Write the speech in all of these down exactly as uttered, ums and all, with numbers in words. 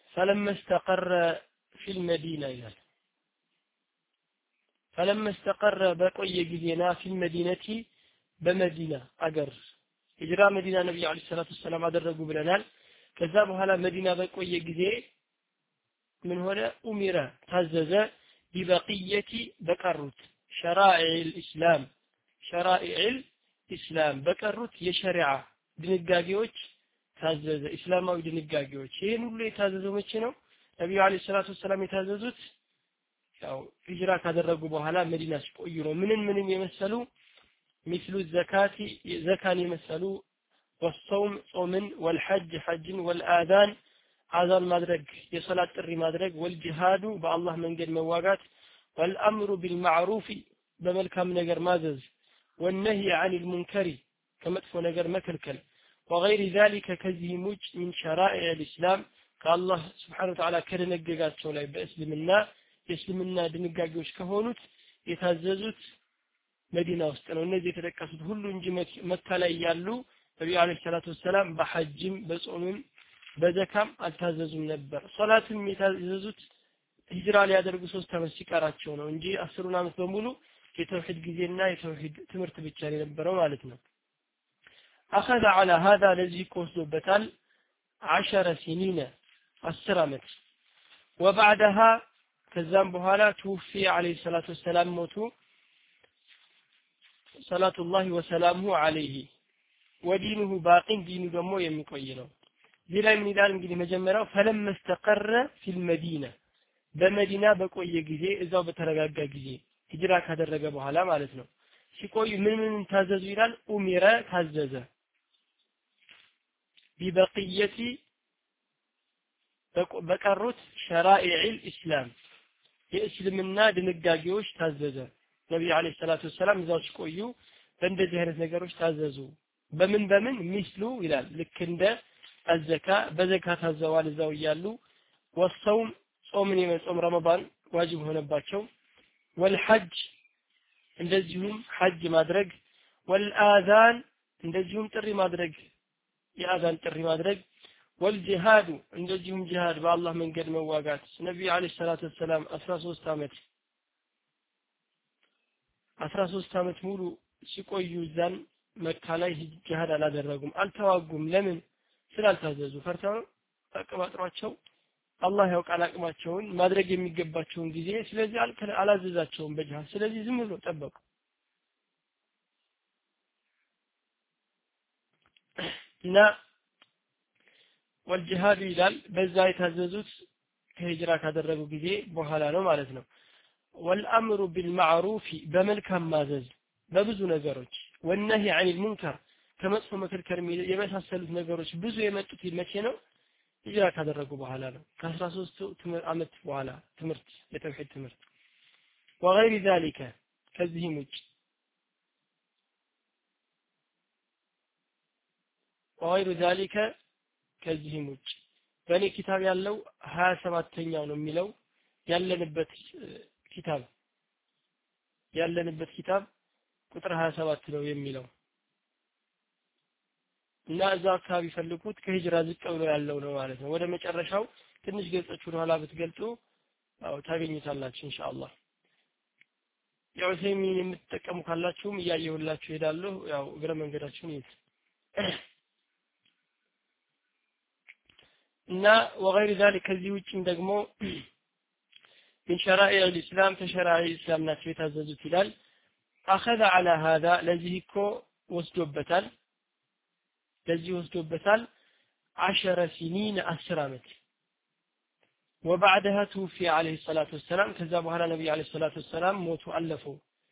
فلما استقر في المدينة ይላል فلما استقر በቆየ ጊዜና في المدينة በመዲና አገር ሂጅራ መዲና ነብዩ አለይሂ ሰላቱ ሰላም አደረጉ ብለናል ከዛ በኋላ መዲና በቆየ ጊዜ ምን ሆነ ኡሚራ ታዘዘ ቢበቂየቲ በቀሩት ሸራኢዕ الاسلام ሸራኢዕ الاسلام በቀሩት የሸሪዓ ድንጋጌዎች ታዘዘ እስላማዊ ድንጋጌዎች ይሄን ሁሉ የታዘዘው መቼ ነው ነብዩ አለይሂ ሰላቱ ሰላም የታዘዙት ያው ሂጅራ ካደረጉ በኋላ መዲና ሲቆዩ ነው ምንን ምንን የመሰሉ مثل الزكاه زكان የመሰሉ والصوم ጾምን والحج حجን والآذان አዛን ማድረግ የሶላት ጥሪ ማድረግ والجهاد በአላህ መንገድ መዋጋት والامر بالمعروف በመልካም ነገር ማዘዝ والنهي عن المنكر ከመጥፎ ነገር መከልከል وغير ذلك ከዚህ ሙጭ من شرائع الاسلام ከአላህ Subhanahu Wa Ta'ala ከደነገጋቸው ላይ በእስልምና የእስልምና ድንጋጌዎች ከሆኑት የታዘዙት መዲና ውስጥ ነው እነዚህ የተጠቀሱት ሁሉ እንጂ መካ ላይ ያሉ ነብዩ አለይሂ ሰላቱ ሰላም በሐጅም በጾምም በዘካም አልታዘዙም ነበር ሶላትም የታዘዙት ሂጅራ ሊያደርጉ ሶስት አመት ሲቀራቸው ነው እንጂ አስሩን አመት በሙሉ የተውሂድ ጊዜና የተውሂድ ትምህርት ብቻ የነበረው ማለት ነው أخذ على هذا الذي قصدبتال عشر سنين عشر عمت وبعدها كذان بحالا توفي عليه الصلاة والسلام موتو صلاة الله وسلامه عليه ودينه باق دين دمو يمقينه ذي لا من دال እንግዲህ መጀመሪያው فلما استقر في المدينة በመዲና በቆየ ጊዜ እዛው በተረጋጋ ጊዜ ሂጅራ ካደረገ በኋላ ማለት ነው ሲቆይ ምን ምን ታዘዙ ይላል ኡሚራ ታዘዘ ቢበቂየቲ በቀሩት ሸራኢዕ الاسلام የእስልምና ድንጋጌዎች ታዘዘ ነብዩ አለይሂ ሰላቱ ሰላም እዛው ሲቆዩ በእንደዚህ አይነት ነገሮች ታዘዙ በምን በምን ሚስሉ ይላል ልክ እንደ አዘካ በዘካ ታዘዋል እዛው ይያሉ ወሰውም ጾምን የመጾም ረመዳን ዋጅብ ሆነባቸው ወልሐጅ እንደዚሁም ሐጅ ማድረግ ወልአዛን እንደዚሁም ጥሪ ማድረግ የአዛን ጥሪ ማድረግ ወልጂሃድ እንደዚሁም ጂሃድ በአላህ መንገድ መዋጋት ነብዩ አለይሂ ሰላቱ ሰላም አስራ ሶስት አመት አስራ ሶስት አመት ሙሉ ሲቆዩ ዛን መካ ላይ ጂሃድ አላደረጉም አልተዋጉም ለምን ስላልታዘዙ ፈርተው አቀባጥሯቸው አላህ ያውቃል አቅማቸውን ማድረግ የሚገባቸውን ጊዜ ስለዚህ አላዘዛቸውም በጂሃድ ስለዚህ ዝም ብሎ ጠበቁ እና والجهاد ይላል በዛ የታዘዙት ከሂጅራ ካደረጉ ጊዜ በኋላ ነው ማለት ነው والامر بالمعروف በመልካም ማዘዝ በብዙ ነገሮች والنهي عن المنكر ከመጥፎ መከልከል የመሳሰሉት ነገሮች ብዙ የመጡት መቼ ነው ሂጅራ ካደረጉ በኋላ ነው ከ13 አመት በኋላ ትምህርት የተውሂድ ትምህርት وغير ذلك ከዚህም ውጭ وغير ذلك ከዚህም ውጭ በእኔ ኪታብ ያለው ሀያ ሰባተኛው ነው የሚለው ያለንበት ኪታብ ያለንበት ኪታብ ቁጥር ሀያ ሰባት ነው የሚለው እና እዛ አካባቢ ፈልጉት ከሂጅራ ዝቅ ብሎ ያለው ነው ማለት ነው ወደ መጨረሻው ትንሽ ገጾች ወደ ኋላ ብትገልጡ አው ታገኙታላችሁ ኢንሻአላህ ያው ሰሚን የምትጠቀሙ ካላችሁም እያየሁላችሁ ሄዳለሁ ያው እግረ መንገዳችሁን ይት እና وغير ذلك ከዚህ ውጪም ደግሞ من شرائع الاسلام كشرائع الاسلام ናቸው የታዘዙት ይላል اخذ على هذا ለዚህ እኮ ወስዶበታል ለዚህ ወስዶበታል عشر سنين عشر አመት وبعدها توفي عليه الصلاه والسلام ከዛ በኋላ ነብዩ عليه الصلاه والسلام ሞቱ አለፉ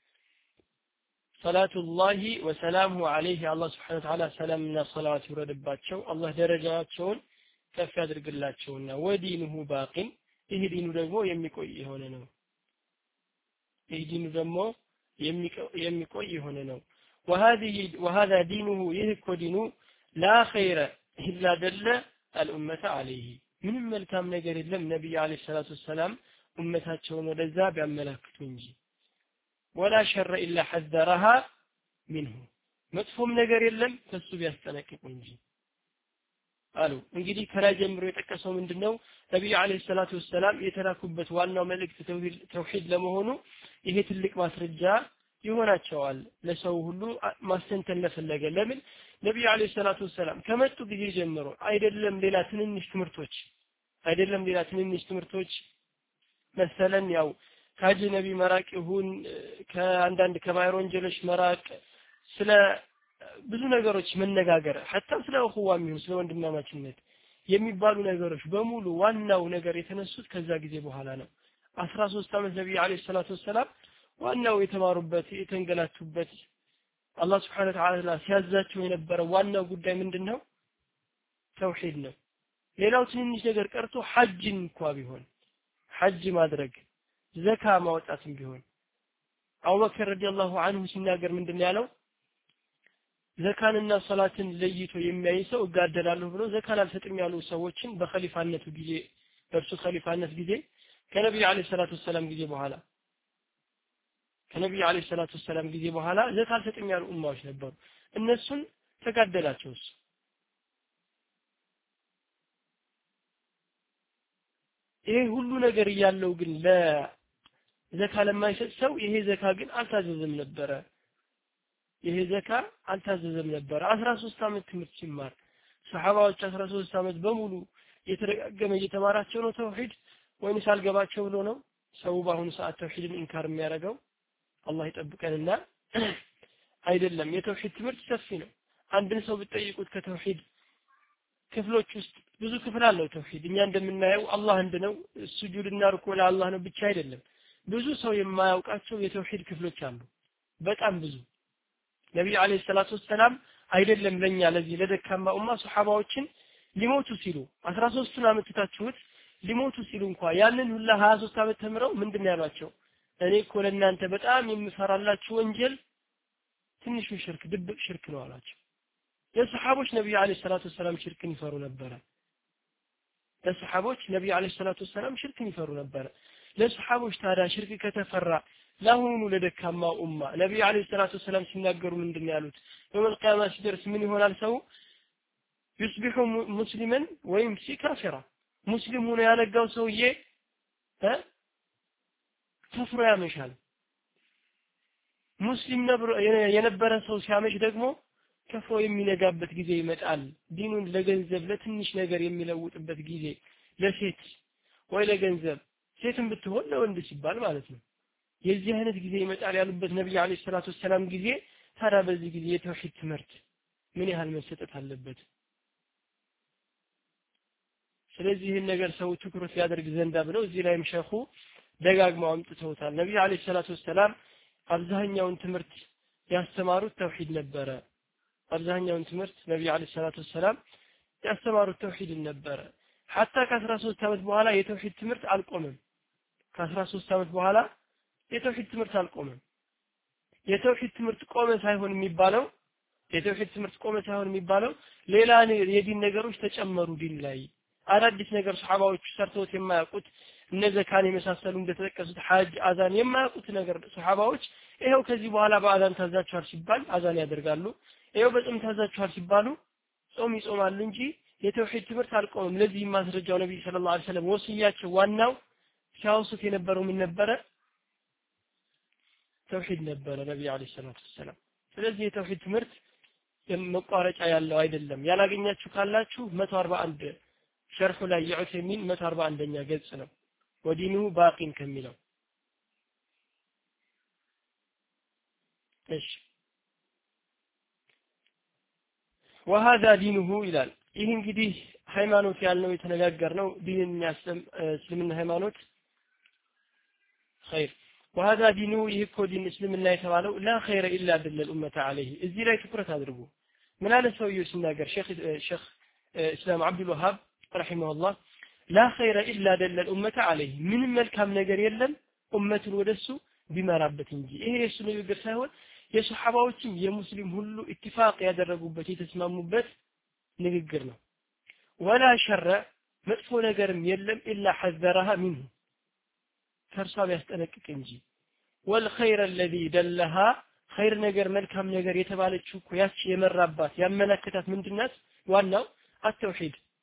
صلاه الله وسلامه عليه الله سبحانه وتعالى سلامنا صلوات ይወረድባቸው አላህ ደረጃቸውን ከፍ ያድርግላቸውና ወዲኑሁ ባቂን ይሄ ዲኑ ደግሞ የሚቆይ የሆነ ነው ይሄ ዲኑ ደግሞ የሚቆይ የሆነ ነው وهذه وهذا دينه ይህኮ ዲኑ لا خير الا دل الامه عليه ምንም መልካም ነገር የለም ነብዩ አለይሂ ሰላቱ ሰላም ኡመታቸውን ወደዛ ቢያመላክቱ እንጂ ولا شر الا حذرها منه መጥፎም ነገር የለም ከሱ ቢያስጠነቅቁ እንጂ አሉ እንግዲህ ከላይ ጀምሮ የጠቀሰው ምንድነው ነብዩ አለይሂ ሰላቱ ወሰለም የተላኩበት ዋናው መልእክት ተውሂድ ተውሂድ ለመሆኑ ይሄ ትልቅ ማስረጃ ይሆናቸዋል ለሰው ሁሉ ማስተንተን ለፈለገ ለምን ነብዩ አለይሂ ሰላቱ ወሰለም ከመጡ ጊዜ ጀምሮ አይደለም ሌላ ትንንሽ ትምህርቶች አይደለም ሌላ ትንንሽ ትምህርቶች መሰለን ያው ከአጅነቢ መራቅ ይሁን ከአንዳንድ ከባይር ወንጀሎች መራቅ ስለ ብዙ ነገሮች መነጋገር hatta ስለ እኹዋም ይሁን ስለ ወንድማማችነት የሚባሉ ነገሮች በሙሉ ዋናው ነገር የተነሱት ከዛ ጊዜ በኋላ ነው አስራ ሶስት አመት ነብዩ አለይሂ ሰላቱ ወሰለም ዋናው የተማሩበት የተንገላቱበት አላህ Subhanahu Wa Ta'ala ሲያዛቸው የነበረው ዋናው ጉዳይ ምንድነው ተውሂድ ነው ሌላው ትንሽ ነገር ቀርቶ ሐጅን እንኳን ቢሆን ሐጅ ማድረግ ዘካ ማውጣትም ቢሆን አቡበከር ረዲየላሁ ዐንሁ ሲናገር ምንድነው ያለው ዘካንና ሶላትን ለይቶ የሚያይ ሰው እጋደላለሁ ብሎ ዘካን አልሰጥም ያሉ ሰዎችን በኸሊፋነቱ ጊዜ በእርሱ ኸሊፋነት ጊዜ ከነብዩ አለይሂ ሰላቱ ወሰለም ጊዜ በኋላ ከነብዩ አለይሂ ሰላቱ ወሰለም ጊዜ በኋላ ዘካ አልሰጥም ያሉ ኡማዎች ነበሩ እነሱን ተጋደላቸውስ ይሄ ሁሉ ነገር ያለው ግን ለዘካ ለማይሰጥ ሰው ይሄ ዘካ ግን አልታዘዘም ነበር ይሄ ዘካ አልታዘዘም ነበር አስራ ሶስት አመት ትምህርት ሲማር ሰሃባዎች አስራ ሶስት አመት በሙሉ የተረጋገመ እየተማራቸው ነው ተውሂድ ወይስ አልገባቸው ብሎ ነው ሰው በአሁኑ ሰዓት ተውሂድን ኢንካር የሚያደርገው አላህ ይጠብቀንና አይደለም የተውሂድ ትምህርት ሰፊ ነው አንድን ሰው ብትጠይቁት ከተውሂድ ክፍሎች ውስጥ ብዙ ክፍል አለው ተውሂድ እኛ እንደምናየው አላህ እንደነው ሱጁድና ሩኩዕ ለአላህ ነው ብቻ አይደለም ብዙ ሰው የማያውቃቸው የተውሂድ ክፍሎች አሉ በጣም ብዙ ነብዩ አለይሂ ሰላቱ ወሰለም አይደለም ለኛ ለዚህ ለደካማ ኡማ ሱሐባዎችን ሊሞቱ ሲሉ አስራ ሶስቱን አመት ታችሁት ሊሞቱ ሲሉ እንኳን ያንን ሁላ ሀያ ሶስት አመት ተምረው ምንድነው ያሏቸው እኔ እኮ ለእናንተ በጣም የምፈራላችሁ ወንጀል ትንሹ ሽርክ ድብቅ ሽርክ ነው አላቸው ለሱሐቦች ነብዩ አለይሂ ሰላቱ ወሰለም ሽርክን ይፈሩ ነበር ለሱሐቦች ነብዩ አለይሂ ሰላቱ ወሰለም ሽርክን ይፈሩ ነበር ለሱሐቦች ታዲያ ሽርክ ከተፈራ ለሁኑ ለደካማ ኡማ ነብዩ አለይሂ ሰላቱ ወሰለም ሲናገሩ ምንድነው ያሉት የውል ቂያማ ሲደርስ ምን ይሆናል ሰው ይስቢሁ ሙስሊማን ወይምሲ ካፊራ ሙስሊም ሆኖ ያነጋው ሰውዬ እ ከፍሮ ያመሻል ሙስሊም ነብሮ የነበረ ሰው ሲያመሽ ደግሞ ከፍሮ የሚነጋበት ጊዜ ይመጣል ዲኑን ለገንዘብ ለትንሽ ነገር የሚለውጥበት ጊዜ ለሴት ወይ ለገንዘብ ሴትም ብትሆን ለወንድ ሲባል ማለት ነው የዚህ አይነት ጊዜ ይመጣል ያሉበት ነብዩ አለይሂ ሰላቱ ወሰለም ጊዜ ታዲያ በዚህ ጊዜ የተውሂድ ትምህርት ምን ያህል መሰጠት አለበት ስለዚህ ይህን ነገር ሰው ትኩረት ያደርግ ዘንዳ ብለው እዚህ ላይም ሸኹ ደጋግመው አምጥተውታል ነብዩ አለይሂ ሰላቱ ወሰለም አብዛኛውን ትምህርት ያስተማሩት ተውሂድ ነበረ አብዛኛውን ትምህርት ነብዩ አለይሂ ሰላቱ ወሰለም ያስተማሩት ተውሂድ ነበረ hatta ከአስራ ሶስት አመት በኋላ የተውሂድ ትምህርት አልቆመም ከአስራ ሶስት አመት በኋላ የተውሂድ ትምህርት አልቆመም የተውሂድ ትምህርት ቆመ ሳይሆን የሚባለው የተውሂድ ትምህርት ቆመ ሳይሆን የሚባለው ሌላ የዲን ነገሮች ተጨመሩ ዲን ላይ አዳዲስ ነገር ሱሐባዎቹ ሰርተውት የማያውቁት እነዚህ ካን የመሳሰሉ እንደተጠቀሱት ሐጅ አዛን የማያውቁት ነገር ሱሐባዎች ይሄው ከዚህ በኋላ በአዛን ታዛቸዋል ሲባል አዛን ያደርጋሉ ይሄው በጾም ታዛቸዋል ሲባሉ ጾም ይጾማሉ እንጂ የተውሂድ ትምህርት አልቆመም ለዚህ ማስረጃው ነብዩ ሰለላሁ ዐለይሂ ወሰለም ወሲያቸው ዋናው ሲያውሱት የነበረው ምን ነበረ ተውሂድ ነበረ ነብዩ አለይሂ ሰላቱ ወሰለም ስለዚህ የተውሂድ ትምህርት መቋረጫ ያለው አይደለም ያላገኛችሁ ካላችሁ መቶ አርባ አንድ ሸርሑ ላይ የዑሰይሚን መቶ አርባ አንደኛ ገጽ ነው ወዲኑ ባቂን ከሚለው እሺ وهذا دينه ይላል ይህ እንግዲህ ሃይማኖት ያልነው የተነጋገርነው ዲንን የሚያስተም እስልምና ሃይማኖት خير وهذا دينه ይህ ኮዲን እስልምና የተባለው لا خير الا دل الامه عليه እዚህ ላይ ትኩረት አድርጉ ምን አለ ሰውየው ሲናገር ሼክ ሼክ እስላም አብዱል ወሃብ رحمه الله لا خير الا دل الامه عليه ምን መልካም ነገር የለም ኡመቱን ወደሱ ቢመራበት እንጂ ይሄ የሱ ንግግር ሳይሆን የሱሐባዎችም የሙስሊም ሁሉ ኢትፋቅ ያደረጉበት የተስማሙበት ንግግር ነው ወላ ሸረ መጥፎ ነገርም የለም ኢላ ሐዘረها منه ከርሷ ቢያስጠነቅቅ እንጂ والخير الذي دلها خير ነገር መልካም ነገር የተባለችው እኮ ያቺ የመራባት ያመለከታት ምንድናት ዋናው አተውሂድ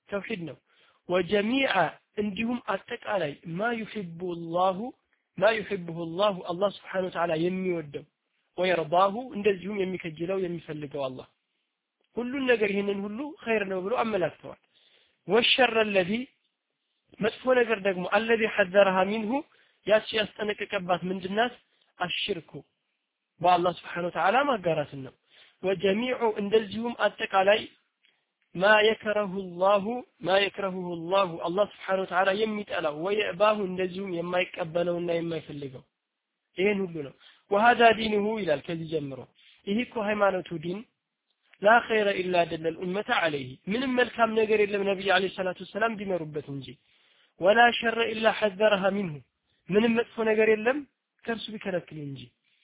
ተውሂድ ነው ወጀሚዓ እንዲሁም አጠቃላይ ማ يحب الله ما يحبه الله الله سبحانه وتعالى የሚወደው ወይርዳሁ እንደዚሁም የሚከጅለው የሚፈልገው አላህ ሁሉን ነገር ይሄንን ሁሉ ኸይር ነው ብሎ አመላክተዋል ወሸር الذي መጥፎ ነገር ደግሞ الذي حذرها منه ያቺ ያስጠነቀቀባት ምንድናት አሽርኩ በአላህ Subhanahu Wa Ta'ala ማጋራትን ነው ወጀሚዑ እንደዚሁም አጠቃላይ ما يكره الله ما يكرهه الله الله سبحانه وتعالى የሚጠላው ወይባሁ እንደዚሁም የማይቀበለውና የማይፈልገው ይሄን ሁሉ ነው وهذا دينه ይላል ከዚህ ጀምሮ ይሄ እኮ ሃይማኖቱ ዲን لا خير الا دل الامه عليه ምንም መልካም ነገር የለም ነብዩ አለይሂ ሰላቱ ሰላም ቢመሩበት እንጂ ولا شر الا حذرها منه ምንም መጥፎ ነገር የለም ከርሱ ቢከለክል እንጂ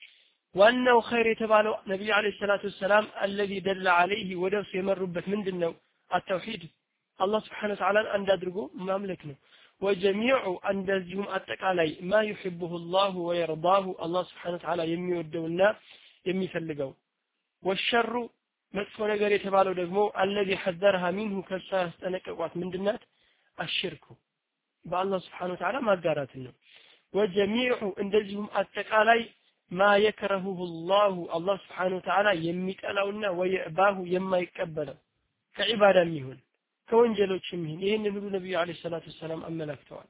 ዋናው ኸይር የተባለው ነብዩ አለይሂ ሰላቱ ሰላም الذي دل عليه ወደሱ የመሩበት ምንድነው التوحيد الله سبحانه وتعالى አንድ አድርጎ ማምለክ ነው وجميع እንደዚሁም አጠቃላይ ما يحبه الله ويرضاه الله سبحانه وتعالى የሚወደውና የሚፈልገው والشر መጥፎ ነገር የተባለው ደግሞ الذي حذرها منه ከሳ ያስጠነቀቋት ምንድናት الشرك በአላህ Subhanahu Wa Ta'ala ማጋራት ነው وجميع እንደዚሁም አጠቃላይ ما يكرهه الله الله سبحانه وتعالى የሚጠላውና ወይባሁ የማይቀበለው ከዒባዳም ይሁን ከወንጀሎችም ይሁን ይሄንን ሁሉ ነብዩ አለይሂ ሰላቱ ሰላም አመላክተዋል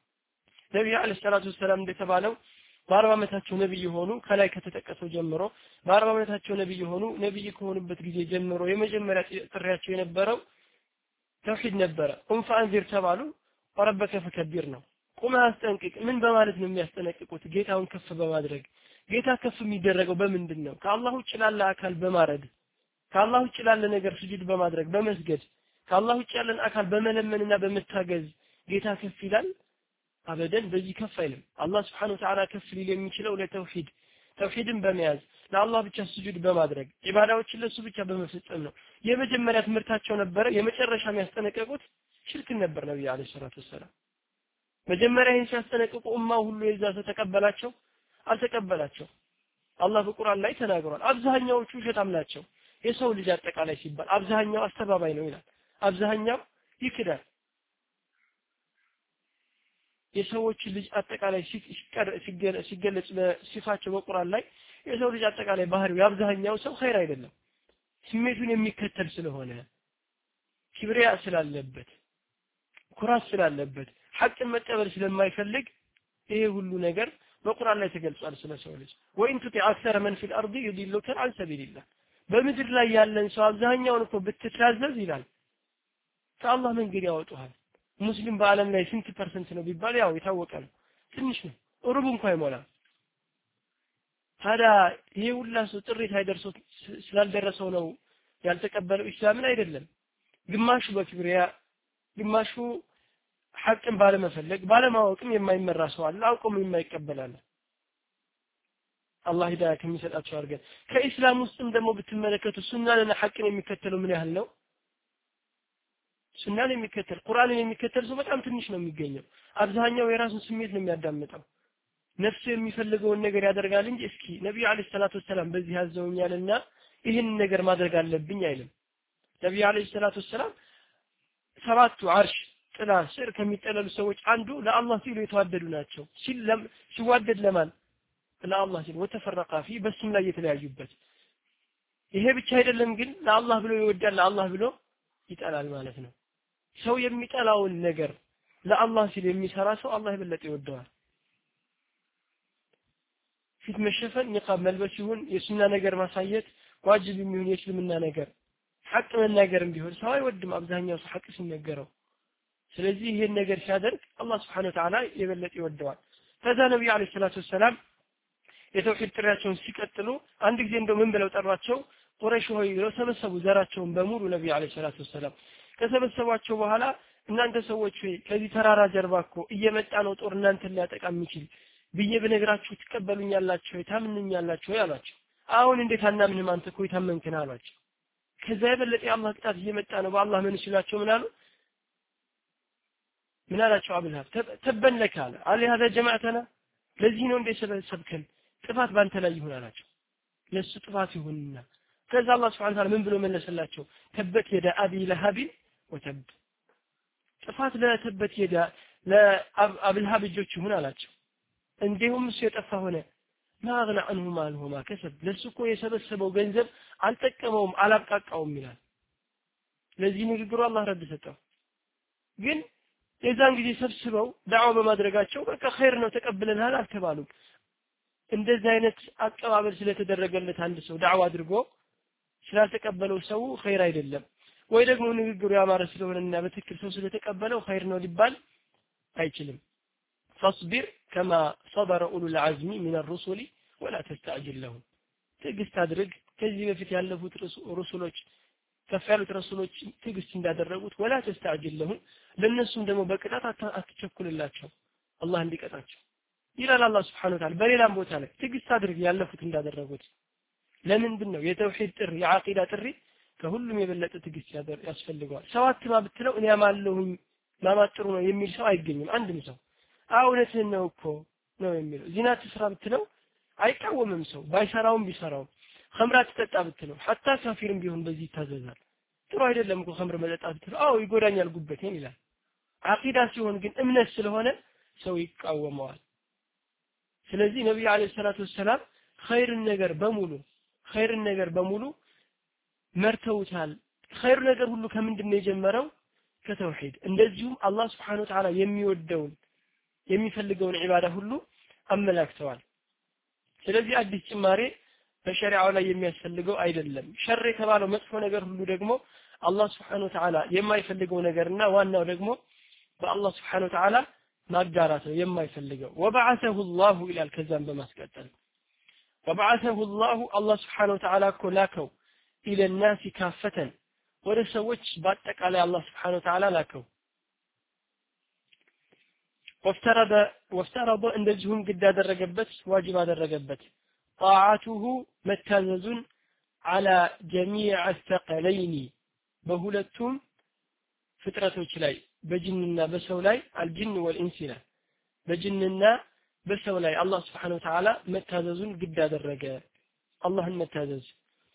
ነብዩ አለይሂ ሰላቱ ሰላም እንደተባለው በአርባ ዓመታቸው ነብይ ሆኑ ከላይ ከተጠቀሰው ጀምሮ በአርባ ዓመታቸው ነብይ ሆኑ ነብይ ከሆኑበት ጊዜ ጀምሮ የመጀመሪያ ጥሪያቸው የነበረው ተውሂድ ነበረ ቁም ፈአንዚር ተባሉ ወረበከ ፈከቢር ነው ቁም አስጠንቅቅ ምን በማለት ነው የሚያስጠነቅቁት ጌታውን ከፍ በማድረግ ጌታ ከፍ የሚደረገው በምንድነው ከአላህ ውጭ ላለ አካል በማረድ ከአላህ ውጭ ላለ ነገር ስጁድ በማድረግ በመስገድ ከአላህ ውጭ ያለን አካል በመለመንና በመታገዝ ጌታ ከፍ ይላል አበደን በዚህ ከፍ አይልም አላህ Subhanahu Wa Ta'ala ከፍ ሊል የሚችለው ለተውሂድ ተውሂድን በመያዝ ለአላህ ብቻ ስጁድ በማድረግ ኢባዳዎችን ለሱ ብቻ በመፈጸም ነው የመጀመሪያ ትምህርታቸው ነበረ የመጨረሻ የሚያስጠነቀቁት ሽርክን ነበር ነብዩ አለይሂ ሰላቱ ሰላም መጀመሪያ ይህን ሲያስጠነቅቁ ኡማው ሁሉ የዛ ተቀበላቸው አልተቀበላቸው አላህ በቁርአን ላይ ተናግሯል አብዛኛዎቹ ውሸታም ናቸው የሰው ልጅ አጠቃላይ ሲባል አብዛኛው አስተባባይ ነው ይላል አብዛኛው ይክዳል የሰዎች ልጅ አጠቃላይ ሲገለጽ ለሲፋቸው በቁርአን ላይ የሰው ልጅ አጠቃላይ ባህሪው አብዛኛው ሰው ኸይር አይደለም ስሜቱን የሚከተል ስለሆነ ክብሪያ ስላለበት ኩራት ስላለበት ሐቅን መቀበል ስለማይፈልግ ይሄ ሁሉ ነገር በቁርአን ላይ ተገልጿል ስለ ሰው ልጅ ወይን ትቲ አክሰረ መን ፊል አርዲ ይዲሉከ አን ሰቢልላህ በምድር ላይ ያለን ሰው አብዛኛውን እኮ ብትታዘዝ ይላል ከአላህ መንገድ ያወጡሃል ሙስሊም በአለም ላይ ስንት ፐርሰንት ነው ቢባል ያው የታወቀ ነው ትንሽ ነው ሩብ እንኳን አይሞላም ታዲያ ይሄ ሁላ ሰው ጥሪት አይደርሰው ስላልደረሰው ነው ያልተቀበለው ኢስላምን አይደለም ግማሹ በክብሪያ ግማሹ ሐቅን ባለመፈለግ ባለማወቅም የማይመራ ሰው አለ አውቆም የማይቀበላል አላህ ሂዳያ ከሚሰጣቸው አድርገን ከኢስላም ውስጥም ደግሞ ብትመለከቱ ሱናንና ሐቅን የሚከተለው ምን ያህል ነው ሱናን የሚከተል ቁርአንን የሚከተል ሰው በጣም ትንሽ ነው የሚገኘው አብዛኛው የራሱን ስሜት ነው የሚያዳምጠው ነፍሱ የሚፈልገውን ነገር ያደርጋል እንጂ እስኪ ነብዩ አለይሂ ሰላቱ ሰላም በዚህ ያዘውኛልና ይህን ነገር ማድረግ አለብኝ አይልም ነብዩ አለይሂ ሰላቱ ሰላም ሰባቱ አርሽ ጥላ ስር ከሚጠለሉ ሰዎች አንዱ ለአላህ ሲሉ የተዋደዱ ናቸው ሲለም ሲዋደድ ለማን ለአላህ ሲሉ ወተፈረቃ ፊ በስም ላይ የተለያዩበት ይሄ ብቻ አይደለም ግን ለአላህ ብሎ ይወዳል ለአላህ ብሎ ይጠላል ማለት ነው ሰው የሚጠላውን ነገር ለአላህ ሲል የሚሰራ ሰው አላህ ይበለጥ ይወደዋል ፊት መሸፈን ንቃብ መልበስ ይሁን የሱና ነገር ማሳየት ዋጅብ የሚሆን የእስልምና ነገር ሐቅ መናገርም ቢሆን ሰው አይወድም አብዛኛው ሰው ሐቅ ሲነገረው ስለዚህ ይሄን ነገር ሲያደርግ አላህ Subhanahu Wa Ta'ala የበለጠ ይወደዋል ከዛ ነብዩ አለይሂ ሰላቱ ሰላም የተውሂድ ጥሪያቸውን ሲቀጥሉ አንድ ጊዜ እንደው ምን ብለው ጠሯቸው ቁረይሽ ሆይ ተሰበሰቡ ዘራቸውን በሙሉ ነብዩ አለይሂ ሰላቱ ሰላም ከሰበሰቧቸው በኋላ እናንተ ሰዎች ሆይ ከዚህ ተራራ ጀርባ እኮ እየመጣ ነው ጦር እናንተን ሊያጠቃ የሚችል ብዬ በነግራችሁ ትቀበሉኛላችሁ ታምኑኛላችሁ ያሏቸው አሁን እንዴት አናምንም አንተ እኮ ይታመንከና አሏቸው ከዛ የበለጠ የአላህ ቅጣት እየመጣ ነው በአላህ ምን ይችላልቸው ምን አሉ ምን አላቸው አብልሃብ ተበን ለካ አለ አለ هذا جماعتنا ለዚህ ነው እንደ ሰበሰብከን ጥፋት ባንተ ላይ ይሁን አላቸው ለሱ ጥፋት ይሁንና ከዛ አላህ Subhanahu Wa Ta'ala ምን ብሎ መለሰላቸው ተበት የዳ አቢ ለሃቢ ወተብ ጥፋት ለተበት ሄዳ ለአብልሃብ እጆች ይሁን አላቸው እንዲሁም እሱ የጠፋ ሆነ ማግና አንሁ ማልሁ ማከሰብ ለሱ እኮ የሰበሰበው ገንዘብ አልጠቀመውም አላብቃቃውም ይላል ለዚህ ንግግሩ አላህ ረድ ሰጠው ግን የዛን ጊዜ ሰብስበው ዳዕዋ በማድረጋቸው በቃ ኸይር ነው ተቀብለናል አልተባሉም እንደዚህ አይነት አቀባበል ስለተደረገለት አንድ ሰው ዳዕዋ አድርጎ ስላልተቀበለው ሰው ኸይር አይደለም ወይ ደግሞ ንግግሩ ያማረ ስለሆነና በትክክል ሰው ስለተቀበለው ኸይር ነው ሊባል አይችልም فاصبر كما صبر اولو العزم من الرسل ولا تستعجل لهم ትግስት አድርግ ከዚህ በፊት ያለፉት ሩሱሎች ከፈሉት ሩሱሎች ትግስት እንዳደረጉት ولا تستعجل لهم ለነሱም ደግሞ በቅጣት አትቸኩልላቸው አላህ እንዲቀጣቸው ይላል አላህ Subhanahu Wa Ta'ala በሌላም ቦታ ላይ ትግስት አድርግ ያለፉት እንዳደረጉት ለምንድን ነው የተውሂድ ጥሪ የአቂዳ ጥሪ ከሁሉም የበለጠ ትግስት ያስፈልገዋል ሰባት ማ ብትለው እኔ ያማለሁኝ ማማጥሩ ነው የሚል ሰው አይገኝም አንድም ሰው አውነትን ነው እኮ ነው የሚለው ዚና ትስራ ብትለው አይቃወምም ሰው ባይሰራውም ቢሰራው ኸምራት ተጠጣ ብትለው hatta ካፊርም ቢሆን በዚህ ይታዘዛል ጥሩ አይደለም እኮ ኸምር መጠጣት ብትለው አው ይጎዳኛል ጉበቴን ይላል አቂዳ ሲሆን ግን እምነት ስለሆነ ሰው ይቃወመዋል ስለዚህ ነብዩ አለይሂ ሰላቱ ወሰለም ኸይርን ነገር በሙሉ ኸይርን ነገር በሙሉ መርተውታል ኸይር ነገር ሁሉ ከምንድነው የጀመረው ከተውሂድ እንደዚሁም አላህ Subhanahu Wa Ta'ala የሚወደውን የሚፈልገውን ዒባዳ ሁሉ አመላክተዋል ስለዚህ አዲስ ጭማሬ በሸሪዓው ላይ የሚያስፈልገው አይደለም ሸር የተባለው መጥፎ ነገር ሁሉ ደግሞ አላህ Subhanahu Wa Ta'ala የማይፈልገው ነገርና ዋናው ደግሞ በአላህ Subhanahu Wa Ta'ala ማጋራት ነው የማይፈልገው ወበዓሰሁ الله ይላል ከዛም በማስቀጠል ወበዓሰሁ الله አላህ Subhanahu Wa Ta'ala ኮላከው الى الناس كافة ወደ ሰዎች በአጠቃላይ አላህ Subhanahu Wa Ta'ala ላከው وافترض وافترض እንደዚሁም ግድ ያደረገበት ዋጅብ ያደረገበት طاعته መታዘዙን على جميع الثقلين በሁለቱም ፍጥረቶች ላይ በጅንና በሰው ላይ الجن والانس ላይ በጅንና በሰው ላይ አላህ Subhanahu Wa Ta'ala መታዘዙን ግድ ያደረገ አላህን መታዘዝ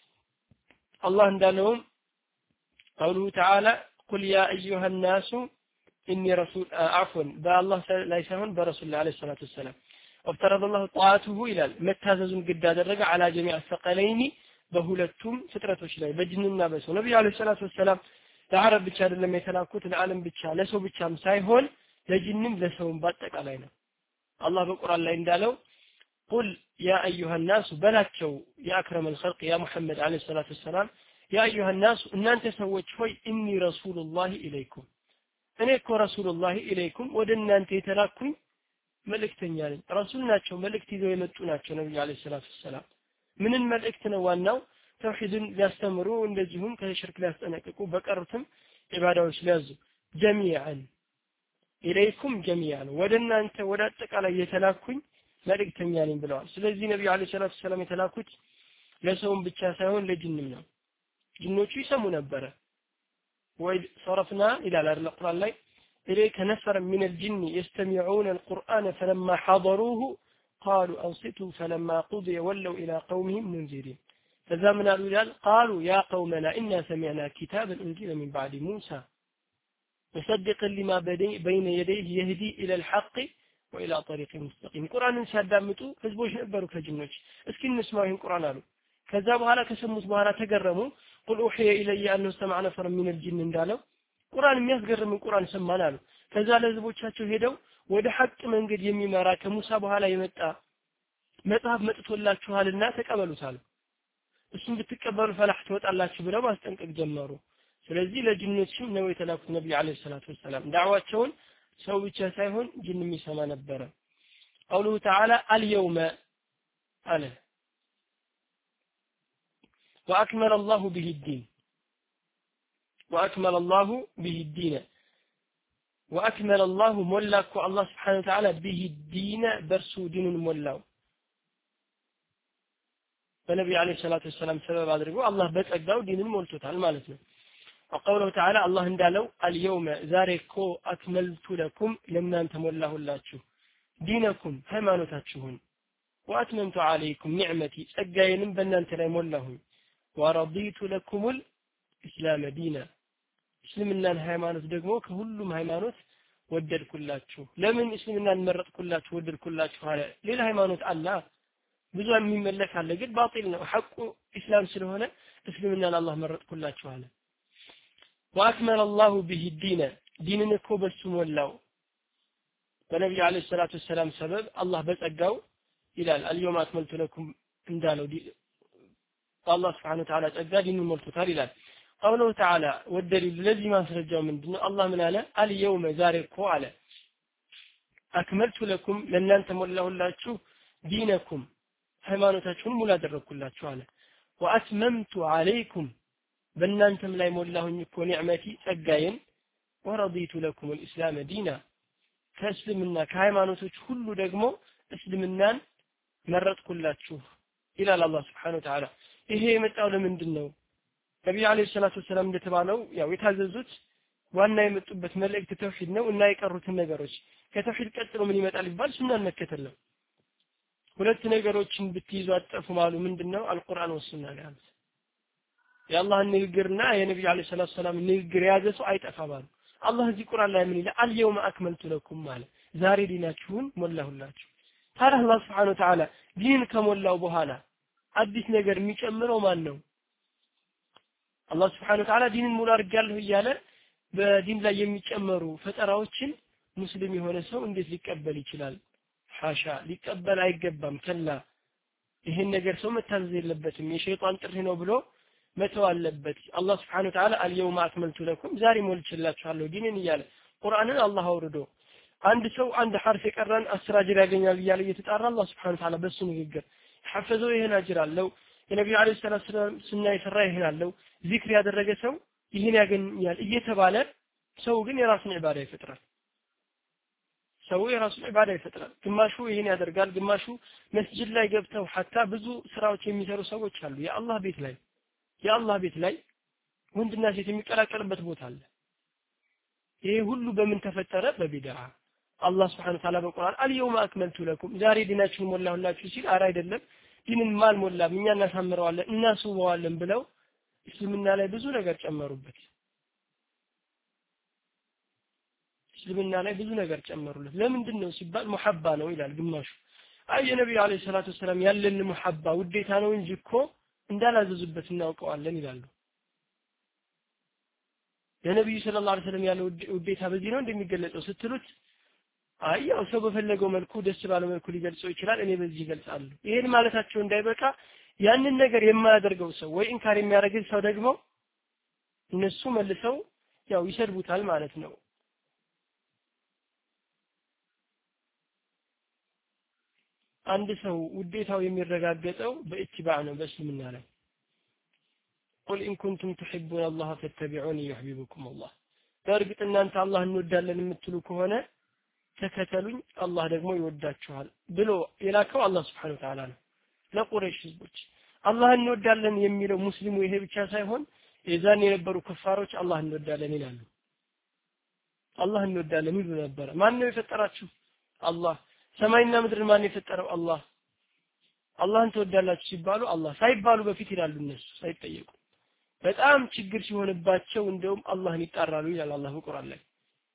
الله እንዳለውም قوله تعالى قل يا ايها الناس اني رسول عفوا بالله لا يسهون برسول الله عليه الصلاه والسلام وافترض الله طاعته الى متاززون قد ያደረገ على جميع الثقلين በሁለቱም ፍጥረቶች ላይ በጅንና በሰው ነብዩ አለይሂ ሰላቱ ወሰለም ለአረብ ብቻ አይደለም የተላኩት ለዓለም ብቻ ለሰው ብቻም ሳይሆን ለጅንም ለሰውም በአጠቃላይ ነው አላህ በቁርአን ላይ እንዳለው قل يا ايها الناس በላቸው يا اكرم الخلق يا محمد عليه الصلاه والسلام يا ايها الناس እናንተ ሰዎች ሆይ اني رسول الله اليكم እኔ እኮ ረሱሉላህ ኢለይኩም ወደ እናንተ የተላኩኝ መልእክተኛ ነኝ ረሱል ናቸው መልእክት ይዘው የመጡ ናቸው ነብዩ አለይሂ ሰላቱ ወሰለም ምንን መልእክት ነው ዋናው ተውሂድን ሊያስተምሩ እንደዚሁም ከሽርክ ሊያስጠነቅቁ በቀሩትም ኢባዳዎች ሊያዙ ጀሚዓን ኢለይኩም ጀሚዓን ወደ እናንተ ወደ አጠቃላይ የተላኩኝ መልእክተኛ ነኝ ብለዋል ስለዚህ ነብዩ አለይሂ ሰላቱ ወሰለም የተላኩት ለሰውም ብቻ ሳይሆን ለጅንም ነው ጅኖቹ ይሰሙ ነበር ወይ صرفنا الى القران ላይ إليك نفر من الجن يستمعون القرآن فلما حضروه قالوا أنصتوا فلما قضي ولوا إلى قومهم منذرين فزمنا الرجال قالوا يا قومنا إنا سمعنا كتابا أنزل من بعد موسى مصدقا لما بين يديه يهدي إلى الحق وإلى طريق مستقيم القرآن ሲያዳምጡ ህዝቦች ነበሩ ከጅኖች እስኪ እንስማው ይሄን ቁርአን አሉ ከዛ በኋላ ከሰሙት በኋላ ተገረሙ قل أوحي إلي أنه سمع نفر من الجن እንዳለው ቁርአን የሚያስገርም ቁርአን ሰማን አሉ ከዛ ለህዝቦቻቸው ሄደው ወደ ሐቅ መንገድ የሚመራ ከሙሳ በኋላ የመጣ መጽሐፍ መጥቶላችኋልና ተቀበሉት አሉ እሱን ብትቀበሉ ፈላህ ትወጣላችሁ ብለው ማስጠንቀቅ ጀመሩ ስለዚህ ለጅኖችም ነው የተላኩት ነብዩ አለይሂ ሰላቱ ወሰለም ዳዕዋቸውን ሰው ብቻ ሳይሆን ጅንም ይሰማ ነበር قوله تعالى اليوم على واكمل الله به الدين واكمل الله به الدين واكمل الله ملك الله سبحانه وتعالى به الدين برسو دين ملاو فالنبي عليه الصلاه والسلام سبب አድርጎ አላህ በጸጋው ዲንን ሞልቶታል ማለት ነው وقوله تعالى الله እንዳለው اليوم ዛሬኮ አክመልቱ ለኩም ለእናንተ ሞላሁላችሁ ዲነኩም ሃይማኖታችሁን واتممت عليكم نعمتي ጸጋዬንም በእናንተ ላይ ሞላሁኝ ورضيت لكم الاسلام دينا እስልምናን ሃይማኖት ደግሞ ከሁሉም ሃይማኖት ወደድኩላችሁ ለምን እስልምናን መረጥኩላችሁ ወደድኩላችሁ አለ ሌላ ሃይማኖት አለ ብዙ የሚመለክ አለ ግን ባጢል ነው ሐቁ እስላም ስለሆነ እስልምናን አላህ መረጥኩላችሁ አለ واكمل الله به الدين دينን እኮ በሱ ሞላው በነብዩ አለይሂ ሰላቱ ሰላም ሰበብ አላህ በጸጋው ይላል اليوم اكملت لكم እንዳለው الله سبحانه وتعالى ጸጋ ዲኑን ሞልቶታል ይላል قوله تعالى والدليل الذي ما سرجوا ምንድነው አላህ ምን አለ اليوم ዛሬ እኮ አለ اكملت لكم ለእናንተ ሞላሁላችሁ ዲነኩም ሃይማኖታችሁን ሙሉ አደረኩላችሁ አለ واتممت عليكم በእናንተም ላይ ሞላሁኝ እኮ ኒዕመቲ ጸጋዬን ወረዲቱ ለኩም الاسلام ዲና ከእስልምና ከሃይማኖቶች ሁሉ ደግሞ እስልምናን መረጥኩላችሁ ይላል አላህ Subhanahu Wa Ta'ala ይሄ የመጣው ለምንድን ነው ነብዩ አለይሂ ሰላቱ ሰላም እንደተባለው ያው የታዘዙት ዋና የመጡበት መልእክት ተውሂድ ነው እና የቀሩትን ነገሮች ከተውሂድ ቀጥሎ ምን ይመጣል ይባል ሱናን መከተል ነው ሁለት ነገሮችን ብትይዙ አጠፉ ማሉ ምንድነው አልቁርአን ወሱና ነው የአላህ ንግግርና የነብዩ አለይሂ ሰላቱ ሰላም ንግግር የያዘ ሰው አይጠፋም አላህ እዚህ ቁርአን ላይ ምን ይላል አልየውም አክመልቱ ለኩም ማለት ዛሬ ዲናችሁን ሞላሁላችሁ ታዲያ አላህ Subhanahu Wa Ta'ala ዲን ከሞላው በኋላ አዲስ ነገር የሚጨምረው ማን ነው አላህ Subhanahu Wa Ta'ala ዲንን ሙሉ አድርጋለሁ እያለ በዲን ላይ የሚጨመሩ ፈጠራዎችን ሙስሊም የሆነ ሰው እንዴት ሊቀበል ይችላል ሐሻ ሊቀበል አይገባም ከላ ይሄን ነገር ሰው መታዘዝ የለበትም የሸይጣን ጥሪ ነው ብሎ መተው አለበት አላህ Subhanahu Wa Ta'ala اليوم اكملت لكم ዛሬ ሞልቼላችኋለሁ ዲንን እያለ ቁርአንን አላህ አውርዶ አንድ ሰው አንድ ሐርፍ የቀራን አስር አጅር ያገኛል እያለ እየተጣራ አላህ Subhanahu Wa Ta'ala በሱ ንግግር ሐፈዘው ይሄን አጅር አለው የነብዩ አለይሂ ሰላቱ ሰላም ሱና ይሰራ ይሄን አለው ዚክር ያደረገ ሰው ይሄን ያገኛል እየተባለ ሰው ግን የራሱን ኢባዳ ይፈጥራል ሰው የራሱን ኢባዳ ይፈጥራል ግማሹ ይሄን ያደርጋል ግማሹ መስጂድ ላይ ገብተው hatta ብዙ ስራዎች የሚሰሩ ሰዎች አሉ የአላህ ቤት ላይ የአላህ ቤት ላይ ወንድና ሴት የሚቀላቀልበት ቦታ አለ ይሄ ሁሉ በምን ተፈጠረ በቢድዓ አላህ Subhanahu Wa Ta'ala በቁርአን اليوم اكملت لكم ዛሬ ዲናችሁን ሞላሁላችሁ ሲል አራ አይደለም ዲንን ማል ሞላም እኛ እናሳምረዋለን እናስውበዋለን ብለው እስልምና ላይ ብዙ ነገር ጨመሩበት እስልምና ላይ ብዙ ነገር ጨመሩለት ለምንድን ነው ሲባል ሙሐባ ነው ይላል ግማሹ አይ የነብዩ አለይሂ ሰላቱ ሰላም ያለን ሙሐባ ውዴታ ነው እንጂ እኮ እንዳላዘዙበት እናውቀዋለን ይላሉ የነብዩ ሰለላሁ ዐለይሂ ወሰለም ያለው ውዴታ በዚህ ነው እንደሚገለጸው ስትሉት አይ ያው ሰው በፈለገው መልኩ ደስ ባለው መልኩ ሊገልጸው ይችላል እኔ በዚህ ይገልጻለሁ ይሄን ማለታቸው እንዳይበቃ ያንን ነገር የማያደርገው ሰው ወይ እንካር የሚያደርግ ሰው ደግሞ እነሱ መልሰው ያው ይሰድቡታል ማለት ነው አንድ ሰው ውዴታው የሚረጋገጠው በኢትባዕ ነው በእስልምና ላይ قل إن كنتم تحبون الله فاتبعوني يحببكم الله በእርግጥ እናንተ አላህ እንወዳለን የምትሉ ከሆነ ተከተሉኝ አላህ ደግሞ ይወዳችኋል ብሎ የላከው አላህ Subhanahu Wa Ta'ala ነው ለቁረይሽ ህዝቦች አላህ እንወዳለን የሚለው ሙስሊሙ ይሄ ብቻ ሳይሆን የዛን የነበሩ ከፋሮች አላህ እንወዳለን ይላሉ አላህ እንወዳለን ይሉ ነበር ማን ነው የፈጠራችሁ አላህ ሰማይና ምድር ማን የፈጠረው አላህ አላህን ተወዳላችሁ ሲባሉ አላህ ሳይባሉ በፊት ይላሉ እነሱ ሳይጠየቁ በጣም ችግር ሲሆንባቸው እንደውም አላህን ይጣራሉ ይላል አላህ በቁርአን ላይ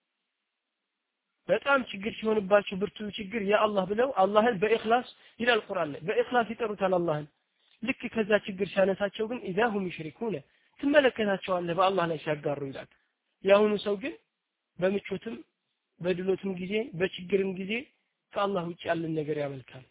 በጣም ችግር ሲሆንባቸው ብርቱ ችግር ያ አላህ ብለው አላህን በእخلاص ይላል ቁርአን ላይ በእخلاص ይጠሩታል አላህን ልክ ከዛ ችግር ሲያነሳቸው ግን ኢዛሁም ይሽሪኩነ ትመለከታቸዋለህ በአላህ ላይ ሲያጋሩ ይላል ያሁኑ ሰው ግን በምቾትም በድሎትም ጊዜ በችግርም ጊዜ ከአላህ ውጭ ያለን ነገር ያመልካል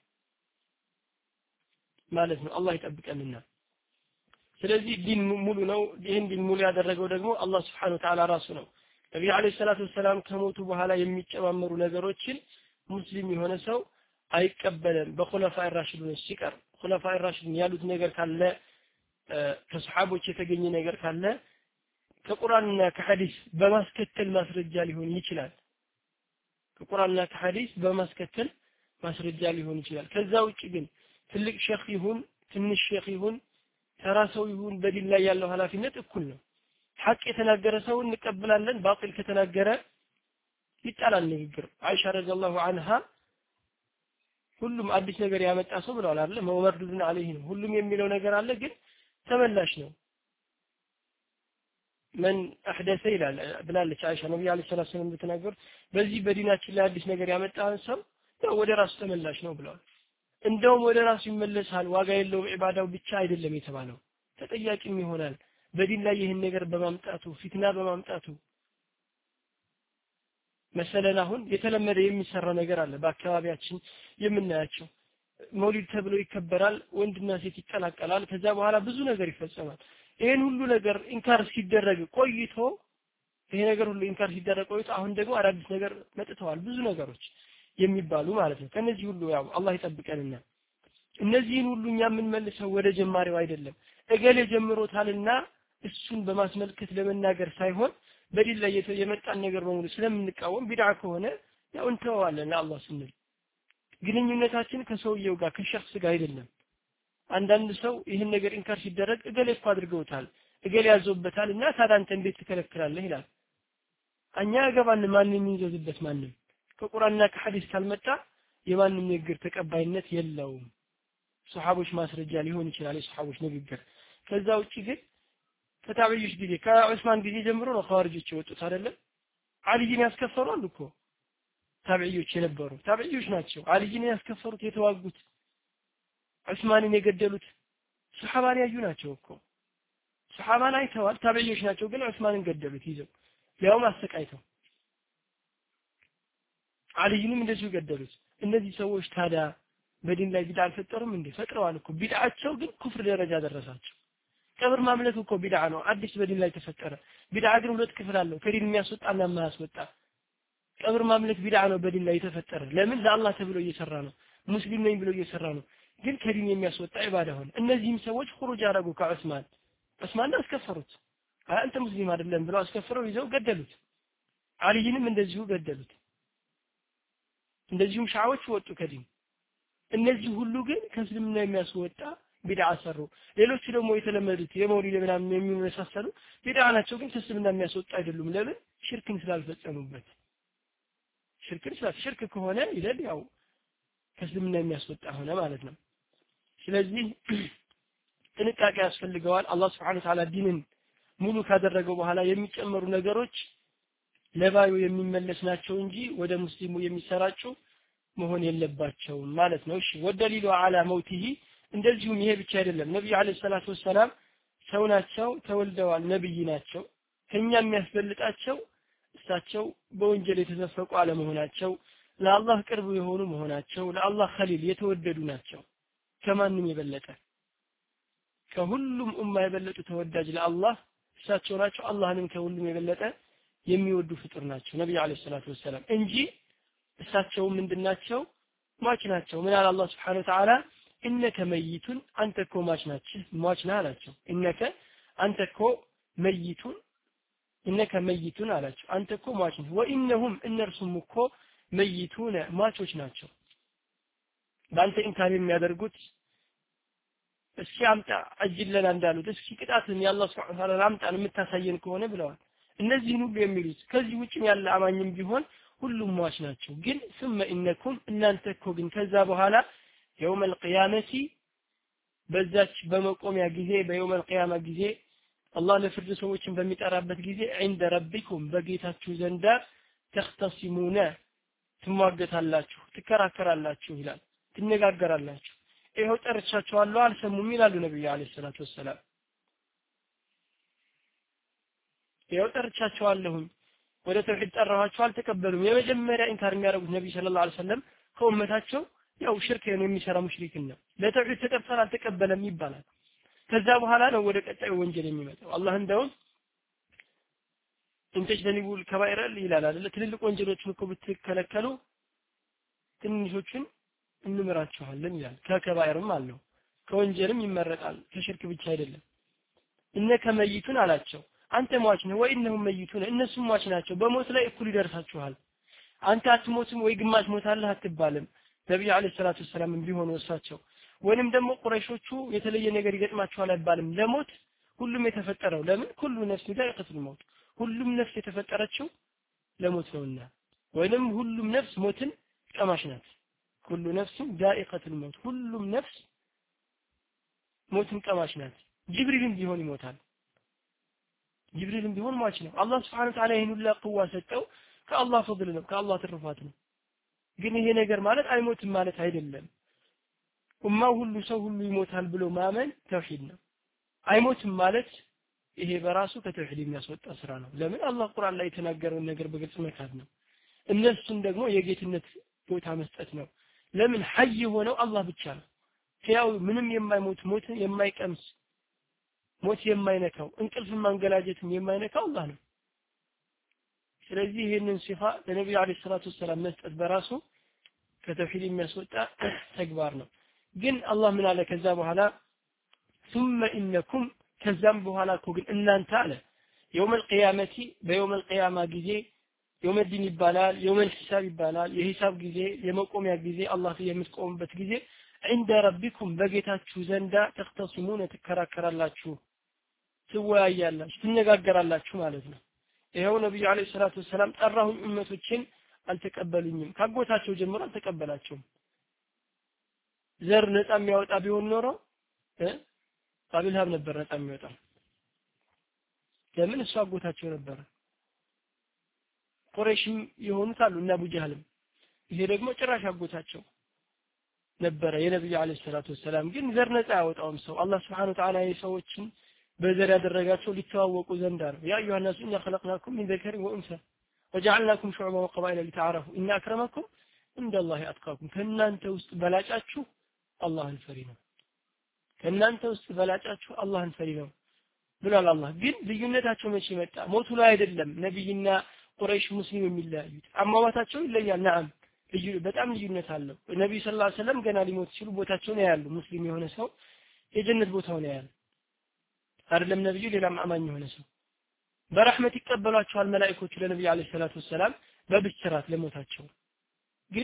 ማለት ነው አላህ ይጠብቀንና ስለዚህ ዲን ሙሉ ነው ይሄን ዲን ሙሉ ያደረገው ደግሞ አላህ Subhanahu Wa Ta'ala ራሱ ነው ነብዩ አለይሂ ሰላቱ ሰላም ከሞቱ በኋላ የሚጨማመሩ ነገሮችን ሙስሊም የሆነ ሰው አይቀበልም በኹለፋኢ ራሺዱን ሲቀር ኹለፋኢ ራሺዱን ያሉት ነገር ካለ ከሱሐቦች የተገኘ ነገር ካለ ከቁርአንና ከሐዲስ በማስከተል ማስረጃ ሊሆን ይችላል ከቁርአንና ከሐዲስ በማስከተል ማስረጃ ሊሆን ይችላል ከዛ ውጪ ግን ትልቅ ሼኽ ይሁን ትንሽ ሼኽ ይሁን ተራሰው ይሁን በዲን ላይ ያለው ኃላፊነት እኩል ነው ሐቅ የተናገረ ሰው እንቀበላለን ባጢል ከተናገረ ይጣላል ንግግር አይሻ ረዲየላሁ ዐንሃ ሁሉም አዲስ ነገር ያመጣ ሰው ብለዋል አይደል መወርዱን አለይህ ሁሉም የሚለው ነገር አለ ግን ተመላሽ ነው من أحدث إلى بلال عائشة النبي عليه الصلاة والسلام بتناقر በዚህ በዲናችን ላይ አዲስ ነገር ያመጣን ሰው ያው ወደ ራሱ ተመላሽ ነው ብለዋል እንደውም ወደ ራሱ ይመለሳል ዋጋ የለውም ኢባዳው ብቻ አይደለም የተባለው ተጠያቂም ይሆናል በዲን ላይ ይህን ነገር በማምጣቱ ፊትና በማምጣቱ መሰለን አሁን የተለመደ የሚሰራ ነገር አለ በአካባቢያችን የምናያቸው መውሊድ ተብሎ ይከበራል ወንድና ሴት ይቀላቀላል ከዛ በኋላ ብዙ ነገር ይፈጸማል ይሄን ሁሉ ነገር ኢንካር ሲደረግ ቆይቶ ይሄ ነገር ሁሉ ኢንካር ሲደረግ ቆይቶ አሁን ደግሞ አዳዲስ ነገር መጥተዋል ብዙ ነገሮች የሚባሉ ማለት ነው ከነዚህ ሁሉ ያው አላህ ይጠብቀንና እነዚህን ሁሉ እኛ ምን መልሰው ወደ ጀማሪው አይደለም እገሌ ጀምሮታልና እሱን በማስመልከት ለመናገር ሳይሆን በዲን ላይ የመጣን ነገር በሙሉ ስለምንቃወም ቢድዓ ከሆነ ያው እንተዋለን ለአላህ ስንል ግንኙነታችን ከሰውየው ጋር ከሸخص ጋር አይደለም አንዳንድ ሰው ይህን ነገር ኢንካር ሲደረግ እገሌ እኮ አድርገውታል እገሌ ያዞበታል እና ታዲያ አንተ እንዴት ትከለክላለህ ይላል እኛ ገባን ማንንም ይዘዝበት ማንንም ከቁርአንና ከሐዲስ ካልመጣ የማንንም ንግግር ተቀባይነት የለውም ሱሐቦች ማስረጃ ሊሆን ይችላል የሱሐቦች ንግግር ከዛ ውጪ ግን ከታቢዮች ጊዜ ከዑስማን ጊዜ ጀምሮ ነው ኻሪጆች የወጡት አይደለም አሊን ያስከፈሩት እኮ ታቢዮች የነበሩ ታቢዮች ናቸው አሊን ያስከፈሩት የተዋጉት ዑስማንን የገደሉት ሱሐባን ያዩ ናቸው እኮ ሱሐባን አይተዋል ታቢዮች ናቸው ግን ዑስማንን ገደሉት ይዘው ያውም አሰቃይተው አሊንም እንደዚሁ ገደሉት እነዚህ ሰዎች ታዲያ በዲን ላይ ቢድዓ አልፈጠሩም እንዴ ፈጥረዋል እኮ ቢድዓቸው ግን ኩፍር ደረጃ ደረሳቸው ቀብር ማምለክ እኮ ቢድዓ ነው አዲስ በዲን ላይ ተፈጠረ ቢድዓ ግን ሁለት ክፍል አለው ከዲን የሚያስወጣና የማያስወጣ ቀብር ማምለክ ቢድዓ ነው በዲን ላይ ተፈጠረ ለምን ለአላህ ተብሎ እየሰራ ነው ሙስሊም ነኝ ብሎ እየሰራ ነው ግን ከዲን የሚያስወጣ ኢባዳ ሆነ እነዚህም ሰዎች ኹሩጅ አረጉ ከዑስማን ዑስማን አስከፈሩት አንተ ሙስሊም አይደለም ብለው አስከፈረው ይዘው ገደሉት አሊንም እንደዚሁ ገደሉት እንደዚሁም ሻዎች ወጡ ከዲን እነዚህ ሁሉ ግን ከእስልምና የሚያስወጣ ቢድዓ ሰሩ ሌሎች ደግሞ የተለመዱት የመውሊድ ምናምን የሚመሳሰሉ ቢድዓ ናቸው ግን ከእስልምና የሚያስወጣ አይደሉም ለምን ሽርክን ስላልፈጸሙበት ሽርክን ስላል ሽርክ ከሆነ ይላል ያው ከእስልምና የሚያስወጣ ሆነ ማለት ነው ስለዚህ ጥንቃቄ ያስፈልገዋል አላህ Subhanahu Wa Ta'ala ዲንን ሙሉ ካደረገው በኋላ የሚጨመሩ ነገሮች ለባዩ የሚመለስ ናቸው እንጂ ወደ ሙስሊሙ የሚሰራጩ መሆን የለባቸውም ማለት ነው እሺ ወደሊሉ አላ መውቲሂ እንደዚሁም ይሄ ብቻ አይደለም ነብዩ አለይሂ ሰላቱ ወሰለም ሰው ናቸው ተወልደዋል ነብይ ናቸው ከኛ የሚያስበልጣቸው እሳቸው በወንጀል የተዘፈቁ አለመሆናቸው ለአላህ ቅርብ የሆኑ መሆናቸው ለአላህ ኸሊል የተወደዱ ናቸው ከማንም የበለጠ ከሁሉም ኡማ የበለጡ ተወዳጅ ለአላህ እሳቸው ናቸው አላህንም ከሁሉም የበለጠ የሚወዱ ፍጡር ናቸው ነብዩ አለይሂ ሰላቱ ወሰለም እንጂ እሳቸው ምንድናቸው ሟች ናቸው ምን አለ አላህ Subhanahu Wa Ta'ala ኢነከ መይቱን አንተ እኮ ሟች ናችሁ ሟች ነህ አላቸው ኢነከ አንተ እኮ መይቱን ኢነከ መይቱን አላቸው አንተ እኮ ሟች ነህ ወኢነሁም እነርሱም እኮ መይቱን ሟቾች ናቸው ባንተ ኢንካር የሚያደርጉት እስኪ አምጣ አጅለና እንዳሉት እስኪ ቅጣትን ያላህ Subhanahu Wa Ta'ala አምጣን የምታሳየን ከሆነ ብለዋል እነዚህን ሁሉ የሚሉት ከዚህ ውጭም ያለ አማኝም ቢሆን ሁሉም ሟች ናቸው ግን ثم انكم እናንተ እኮ ግን ከዛ በኋላ يوم القيامه በዛች በመቆሚያ ጊዜ በيوم القيامه ጊዜ አላህ ለፍርድ ሰዎችን በሚጠራበት ጊዜ عند ربكم በጌታችሁ ዘንዳ ተختصمون ትሟገታላችሁ ትከራከራላችሁ ይላል ትነጋገራላችሁ ይሄው ጠርቻቸዋለሁ አልሰሙም ይላሉ ነብዩ አለይሂ ሰላቱ ወሰለም ይሄው ጠርቻቸዋለሁ ወደ ተውሂድ ጠራኋቸው አልተቀበሉም የመጀመሪያ ኢንካር የሚያደርጉት ነብዩ ሰለላሁ ዐለይሂ ወሰለም ከኡመታቸው ያው ሽርክ ነው የሚሰራ ሙሽሪክን ነው ለተውሂድ ተጠርተን አልተቀበለም ይባላል ከዛ በኋላ ነው ወደ ቀጣዩ ወንጀል የሚመጣው አላህ እንደው እንተሽ ደኒቡል ከባይራል ይላል አይደል ትልልቅ ወንጀሎችን እኮ ብትከለከሉ ትንሾችን እንምራችኋለን ይላል ከከባይርም አለው ከወንጀልም ይመረጣል ከሽርክ ብቻ አይደለም እነከ መይቱን አላቸው አንተ ሟች ነህ ወይ እነሁም መይቱን እነሱም ሟች ናቸው በሞት ላይ እኩል ይደርሳችኋል አንተ አትሞትም ወይ ግማሽ ሞታለህ አትባልም ነብዩ አለይሂ ሰላቱ ወሰለም ቢሆኑ እሳቸው ወንም ደግሞ ቁረይሾቹ የተለየ ነገር ይገጥማቸዋል አይባልም ለሞት ሁሉም የተፈጠረው ለምን ሁሉ ነፍስ ዳይቀቱል ሞት ሁሉም ነፍስ የተፈጠረችው ለሞት ነውና ወንም ሁሉም ነፍስ ሞትን ቀማሽ ናት ሁሉ ነፍስ ዳይቀቱል ሞት ሁሉም ነፍስ ሞትን ቀማሽ ናት ጅብሪልም ቢሆን ይሞታል ጅብሪልም ቢሆን ሟች ነው አላህ Subhanahu Ta'ala ይሄን ሁሉ ቁዋ ሰጠው ከአላህ ፈድል ነው ከአላህ ትርፋት ነው ግን ይሄ ነገር ማለት አይሞትም ማለት አይደለም ኡማው ሁሉ ሰው ሁሉ ይሞታል ብሎ ማመን ተውሂድ ነው አይሞትም ማለት ይሄ በራሱ ከተውሂድ የሚያስወጣ ስራ ነው ለምን አላህ ቁርአን ላይ የተናገረውን ነገር በግልጽ መካድ ነው እነሱን ደግሞ የጌትነት ቦታ መስጠት ነው ለምን ሐይ ሆነው አላህ ብቻ ነው ያው ምንም የማይሞት ሞት የማይቀምስ ሞት የማይነካው እንቅልፍ ማንገላጀትም የማይነካው አላህ ነው ስለዚህ ይሄንን ሲፋ ለነብዩ አለይሂ ሰላቱ ወሰለም መስጠት በራሱ ከተውሂድ የሚያስወጣ ተግባር ነው ግን አላህ ምን አለ ከዛ በኋላ ثم انكم ከዛም በኋላ እኮ ግን እናንተ አለ يوم القيامه በيوم القيامه ጊዜ يوم الدين ይባላል يوم الحساب ይባላል የሂሳብ ጊዜ የመቆሚያ ጊዜ አላህ የምትቆምበት ጊዜ عند ربكم በጌታችሁ ዘንዳ ተختصمون ተከራከራላችሁ ትወያያላችሁ ትነጋገራላችሁ ማለት ነው ይሄው ነብዩ አለይሂ ሰላቱ ወሰለም ጠራሁኝ ኡመቶችን አልተቀበሉኝም ካጎታቸው ጀምሮ አልተቀበላቸውም ዘር ነፃ የሚያወጣ ቢሆን ኖሮ እ አብልሃብ ነበር ነፃ የሚወጣ ለምን እሱ አጎታቸው ነበር ቁረይሽም የሆኑት አሉ እና አቡ ጀህልም ይሄ ደግሞ ጭራሽ አጎታቸው ነበር የነብዩ አለይሂ ሰላቱ ወሰለም ግን ዘር ነፃ ያወጣውም ሰው አላህ Subhanahu Ta'ala የሰዎችን በዘር ያደረጋቸው ሊተዋወቁ ዘንዳ ነው ያ አዩሃ الناس إنا خلقناكم من ذكر وأنثى وجعلناكم شعوبا وقبائل لتعارفوا إن أكرمكم عند الله أتقاكم ከእናንተ ውስጥ በላጫችሁ አላህን ፈሪ ነው ከእናንተ ውስጥ በላጫችሁ አላህን ፈሪ ነው ብሏል አላህ ግን ልዩነታቸው መቼ መጣ ሞቱ ላይ አይደለም ነብይና ቁረይሽ ሙስሊም የሚለያዩት አማዋታቸው ይለያል ነዓም ልዩ በጣም ልዩነት አለው ነብዩ ሰለላሁ ዐለይሂ ወሰለም ገና ሊሞት ሲሉ ቦታቸውን ያያሉ ሙስሊም የሆነ ሰው የጀነት ቦታውን ያያል አይደለም ነብዩ ሌላም አማኝ የሆነ ሰው በረህመት ይቀበሏቸዋል መላእክቶቹ ለነብዩ አለይሂ ሰላቱ ወሰለም በብስራት ለሞታቸው ግን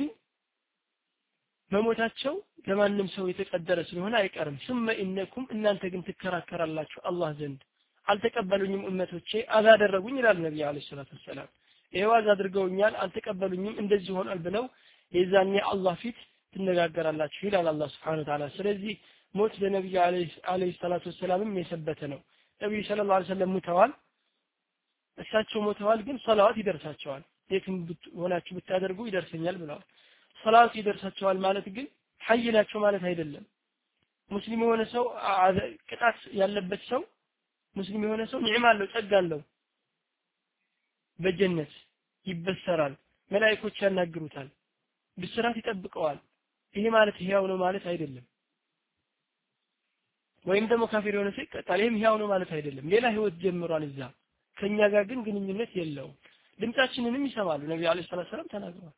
መሞታቸው ለማንም ሰው የተቀደረ ስለሆነ አይቀርም ثم انكم እናንተ ግን ትከራከራላችሁ አላህ ዘንድ አልተቀበሉኝም ኡመቶቼ አዛደረጉኝ ይላል ነብዩ አለይሂ ሰላቱ ወሰለም ይዋዝ አድርገውኛል አልተቀበሉኝም እንደዚህ ሆኗል ብለው የዛኔ አላህ ፊት ትነጋገራላችሁ ይላል አላህ Subhanahu Wa Ta'ala ስለዚህ ሞት ለነብዩ አለይሂ ሰላቱ ወሰለም የሰበተ ነው ነብዩ ሰለላሁ ዐለይሂ ወሰለም ሞተዋል እሳቸው ሞተዋል ግን ሶላዋት ይደርሳቸዋል የትም ሆናችሁ ብታደርጉ ይደርሰኛል ብለዋል ሶላት ይደርሳቸዋል ማለት ግን ሐይ ናቸው ማለት አይደለም ሙስሊም የሆነ ሰው ቅጣት ያለበት ሰው ሙስሊም የሆነ ሰው ኒዕማ አለው ጸጋ አለው በጀነት ይበሰራል መላእክቶች ያናግሩታል ብስራት ይጠብቀዋል ይሄ ማለት ህያው ነው ማለት አይደለም ወይም ደግሞ ካፊር የሆነ ሰው ይቀጣል ይሄም ህያው ነው ማለት አይደለም ሌላ ህይወት ጀምሯል እዛ ከኛ ጋር ግን ግንኙነት የለውም ድምጻችንንም ይሰማሉ ነብዩ አለይሂ ሰላቱ ሰላም ተናግረዋል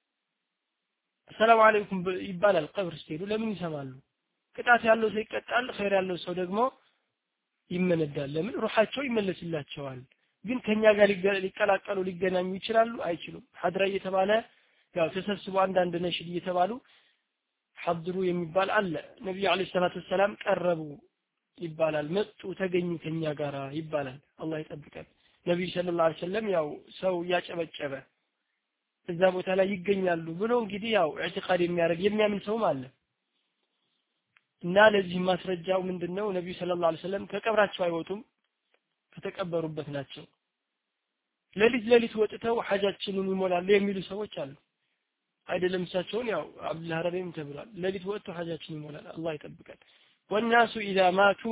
ሰላም አለይኩም ይባላል ቀብር ሲሄዱ ለምን ይሰማሉ ቅጣት ያለው ሰው ይቀጣል ኸይር ያለው ሰው ደግሞ ይመነዳል ለምን ሩሃቸው ይመለስላቸዋል ግን ከኛ ጋር ሊቀላቀሉ ሊገናኙ ይችላሉ አይችሉም ሐድራ እየተባለ ያው ተሰብስቦ አንዳንድ ነሽድ እየተባሉ ሐድሩ የሚባል አለ ነብዩ አለይሂ ሰላቱ ሰላም ቀረቡ ይባላል መጡ ተገኙ ከኛ ጋራ ይባላል አላህ ይጠብቀን ነብዩ ሰለላሁ ዐለይሂ ወሰለም ያው ሰው ያጨበጨበ እዛ ቦታ ላይ ይገኛሉ ብሎ እንግዲህ ያው ኢዕቲቃድ የሚያደርግ የሚያምን ሰውም አለ እና ለዚህ ማስረጃው ምንድነው ነብዩ ሰለላሁ ዐለይሂ ወሰለም ከቀብራቸው አይወጡም ከተቀበሩበት ናቸው ለሊት ለሊት ወጥተው ሐጃችንን ይሞላሉ የሚሉ ሰዎች አሉ አይደለም እሳቸውን ያው አብዱል ሐረበይም ተብሏል ለሊት ወጥተው ሐጃችንን ይሞላል አላህ ይጠብቀን والناس اذا ماتوا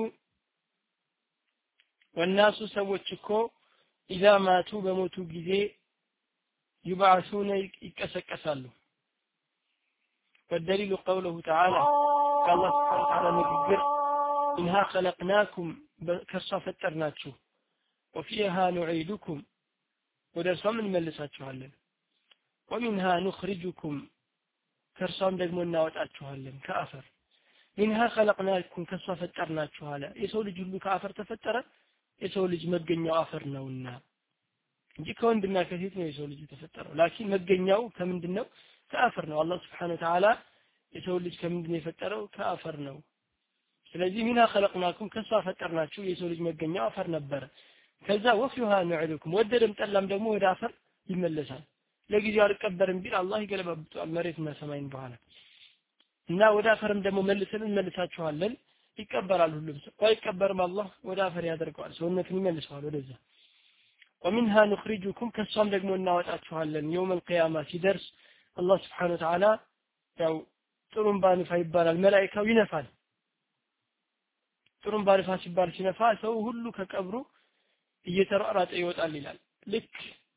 والناس ሰዎች እኮ اذا ماتوا በሞቱ ጊዜ يبعثون ይቀሰቀሳሉ والدليل قوله تعالى قال الله سبحانه وتعالى ንግግር إنها خلقناكم ከሷ ፈጠርናችሁ وفيها نعيدكم ወደሷም እንመልሳችኋለን ومنها نخرجكم ከሷም ደግሞ እናወጣችኋለን ከአፈር منها خلقناكم ከሷ ፈጠርናችሁ አለ የሰው ልጅ ሁሉ ከአፈር ተፈጠረ የሰው ልጅ መገኛው አፈር ነውና እንጂ ከወንድና ከሴት ነው የሰው ልጅ የተፈጠረው ላኪን መገኛው ከምንድነው ከአፈር ነው አላህ Subhanahu Wa Ta'ala የሰው ልጅ ከምንድነው የፈጠረው ከአፈር ነው ስለዚህ ሚና خلقناكم ከሷ ፈጠርናችሁ የሰው ልጅ መገኛው አፈር ነበር ከዛ ወፊሃ ነዕዱኩም ወደደም ጠላም ደግሞ ወደ አፈር ይመለሳል ለጊዜው አልቀበርም ቢል አላህ ይገለባብጣል መሬትና ሰማይን በኋላ እና ወደ አፈርም ደግሞ መልሰን እንመልሳችኋለን ይቀበራል ሁሉም ሰው አይቀበርም አላህ ወደ አፈር ያደርገዋል ሰውነትን ይመልሰዋል ወደዛ ومنها نخرجكم ከሷም ደግሞ እናወጣችኋለን يوم القيامة ሲደርስ አላህ Subhanahu Wa Ta'ala ያው ጥሩምባ ንፋ ይባላል መላእክታው ይነፋል ጥሩምባ ንፋ ሲባል ሲነፋ ሰው ሁሉ ከቀብሩ እየተራራጠ ይወጣል ይላል ልክ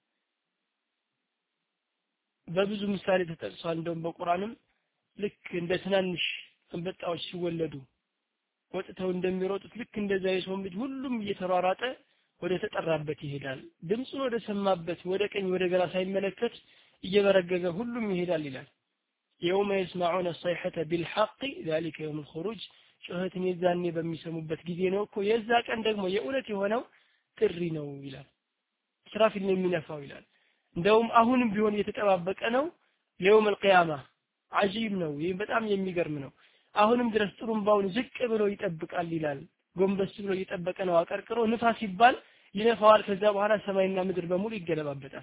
በብዙ ምሳሌ ተጠቅሷል እንደውም በቁርአንም ልክ እንደ ትናንሽ አንበጣዎች ሲወለዱ ወጥተው እንደሚሮጡት ልክ እንደዛ የሰው ልጅ ሁሉም እየተራራጠ ወደ ተጠራበት ይሄዳል ድምጹን ወደ ሰማበት ወደ ቀኝ ወደ ግራ ሳይመለከት እየበረገገ ሁሉም ይሄዳል ይላል يوم يسمعون الصيحة بالحق ذلك يوم الخروج ጩኸትን የዛኔ በሚሰሙበት ጊዜ ነው እኮ የዛ ቀን ደግሞ የእውነት የሆነው ጥሪ ነው ይላል እስራፊል ነው የሚነፋው ይላል እንደውም አሁንም ቢሆን እየተጠባበቀ ነው ለيوم القيامة عجيب ነው ይሄ በጣም የሚገርም ነው አሁንም ድረስ ጥሩምባውን ዝቅ ብሎ ይጠብቃል ይላል ጎንበስ ብሎ እየጠበቀ ነው አቀርቅሮ ንፋስ ይባል ይነፋዋል ከዛ በኋላ ሰማይና ምድር በሙሉ ይገለባበጣል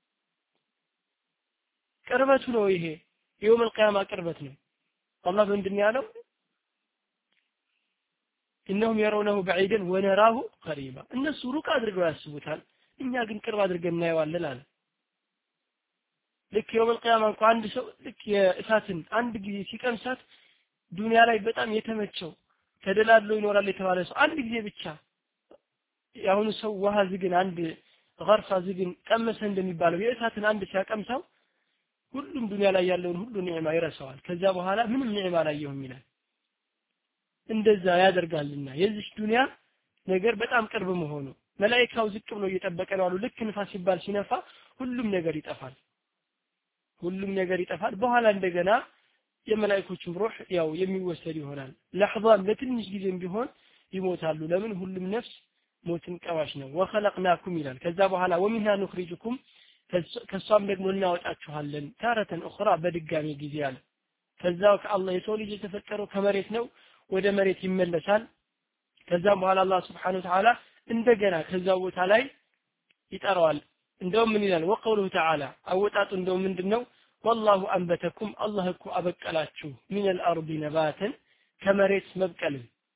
ቅርበቱ ነው ይሄ يوم القيامة ቅርበት ነው አላህ ምንድነው ያለው إنهم يرونه بعيدا ونراه قريبا እነሱ ሩቅ አድርገው ያስቡታል እኛ ግን ቅርብ አድርገን እናየዋለን አለ ልክ يوم القيامة እንኳን አንድ ሰው ልክ የእሳትን አንድ ጊዜ ሲቀምሳት ዱንያ ላይ በጣም የተመቸው ተደላድሎ ይኖራል የተባለ ሰው አንድ ጊዜ ብቻ ያሁን ሰው ውሃ ዝግን አንድ غرفة ዝግን ቀመሰ እንደሚባለው የእሳትን አንድ ሲያቀምሳው ሁሉም ዱንያ ላይ ያለውን ሁሉ ኒዕማ ይረሳዋል ከዛ በኋላ ምንም ኒዕማ ላይ ይሆን ይላል እንደዛ ያደርጋልና የዚህ ዱንያ ነገር በጣም ቅርብ መሆኑ መላእክታው ዝቅ ብሎ እየጠበቀ ነው አሉ ልክ ንፋስ ሲባል ሲነፋ ሁሉም ነገር ይጠፋል ሁሉም ነገር ይጠፋል በኋላ እንደገና የመላእክቶቹ ሩህ ያው የሚወሰድ ይሆናል ለحظات ለትንሽ ጊዜም ቢሆን ይሞታሉ ለምን ሁሉም ነፍስ ሞትን ቀዋሽ ነው ወخلقناكم ይላል ከዛ በኋላ ومنها نخرجكم ከሷም ደግሞ እናወጣችኋለን ታረተን اخرى በድጋሚ ጊዜ አለ ከዛው ከአላህ የሰው ልጅ የተፈጠረው ከመሬት ነው ወደ መሬት ይመለሳል ከዛም በኋላ አላህ Subhanahu Wa Ta'ala እንደገና ከዛው ቦታ ላይ ይጠራዋል እንደውም ምን ይላል ወቀውሉ ተዓላ አወጣጡ እንደውም ምንድነው والله انبتكم الله እኮ አበቀላችሁ من الارض نباتا ከመሬት መብቀል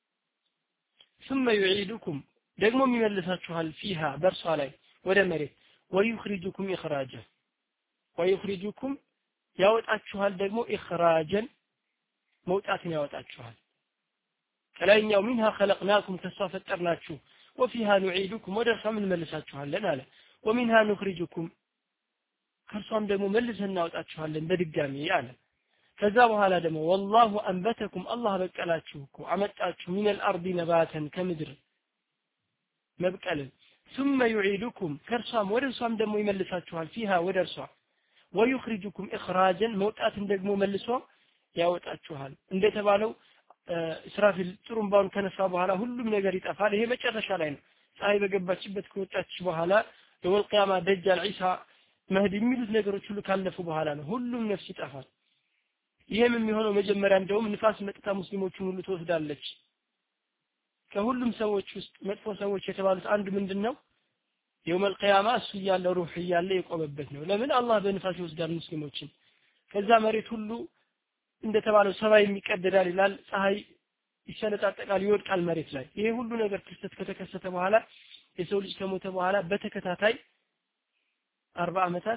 ثم يعيدكم ደግሞ የሚመልሳችኋል فيها በርሷ ላይ ወደ መሬት ويخرجكم اخراجا ويخرجكم ያወጣችኋል ደግሞ اخراجا መውጣትን ያወጣችኋል ከላይኛው منها خلقناكم ተሳፈጠርናችሁ وفيها نعيدكم ወደርሷ እንመልሳችኋለን አለ ومنها نخرجكم ከርሷም ደግሞ መልሰን እናወጣችኋለን በድጋሚ አለ ከዛ በኋላ ደግሞ والله انبتكم الله በቀላችሁ እኮ አመጣችሁ من الارض نباتا ከምድር መብቀልን ثم يعيدكم ከርሷም ወደርሷም ደግሞ ይመልሳችኋል فيها ወደርሷ ويخرجكم اخراجا መውጣትን ደግሞ መልሶ ያወጣችኋል እንደተባለው እስራፊል ጥሩምባውን ከነሳ በኋላ ሁሉም ነገር ይጠፋል ይሄ መጨረሻ ላይ ነው ፀሐይ በገባችበት ከወጣች በኋላ የወል ቂያማ ደጃል ዒሳ መህዲ የሚሉት ነገሮች ሁሉ ካለፉ በኋላ ነው ሁሉም ነፍስ ይጠፋል ይሄም የሚሆነው መጀመሪያ እንደውም ንፋስ መጥታ ሙስሊሞችን ሁሉ ተወስዳለች ከሁሉም ሰዎች ውስጥ መጥፎ ሰዎች የተባሉት አንዱ ምንድነው የውመል ቂያማ እሱ ያለ ሩህ ያለ የቆመበት ነው ለምን አላህ በንፋስ ይወስዳል ሙስሊሞችን ከዛ መሬት ሁሉ እንደተባለው ሰማይ የሚቀደዳል ይላል ፀሐይ ይሰነጣጠቃል ይወድቃል መሬት ላይ ይሄ ሁሉ ነገር ክስተት ከተከሰተ በኋላ የሰው ልጅ ከሞተ በኋላ በተከታታይ አርባ አመታት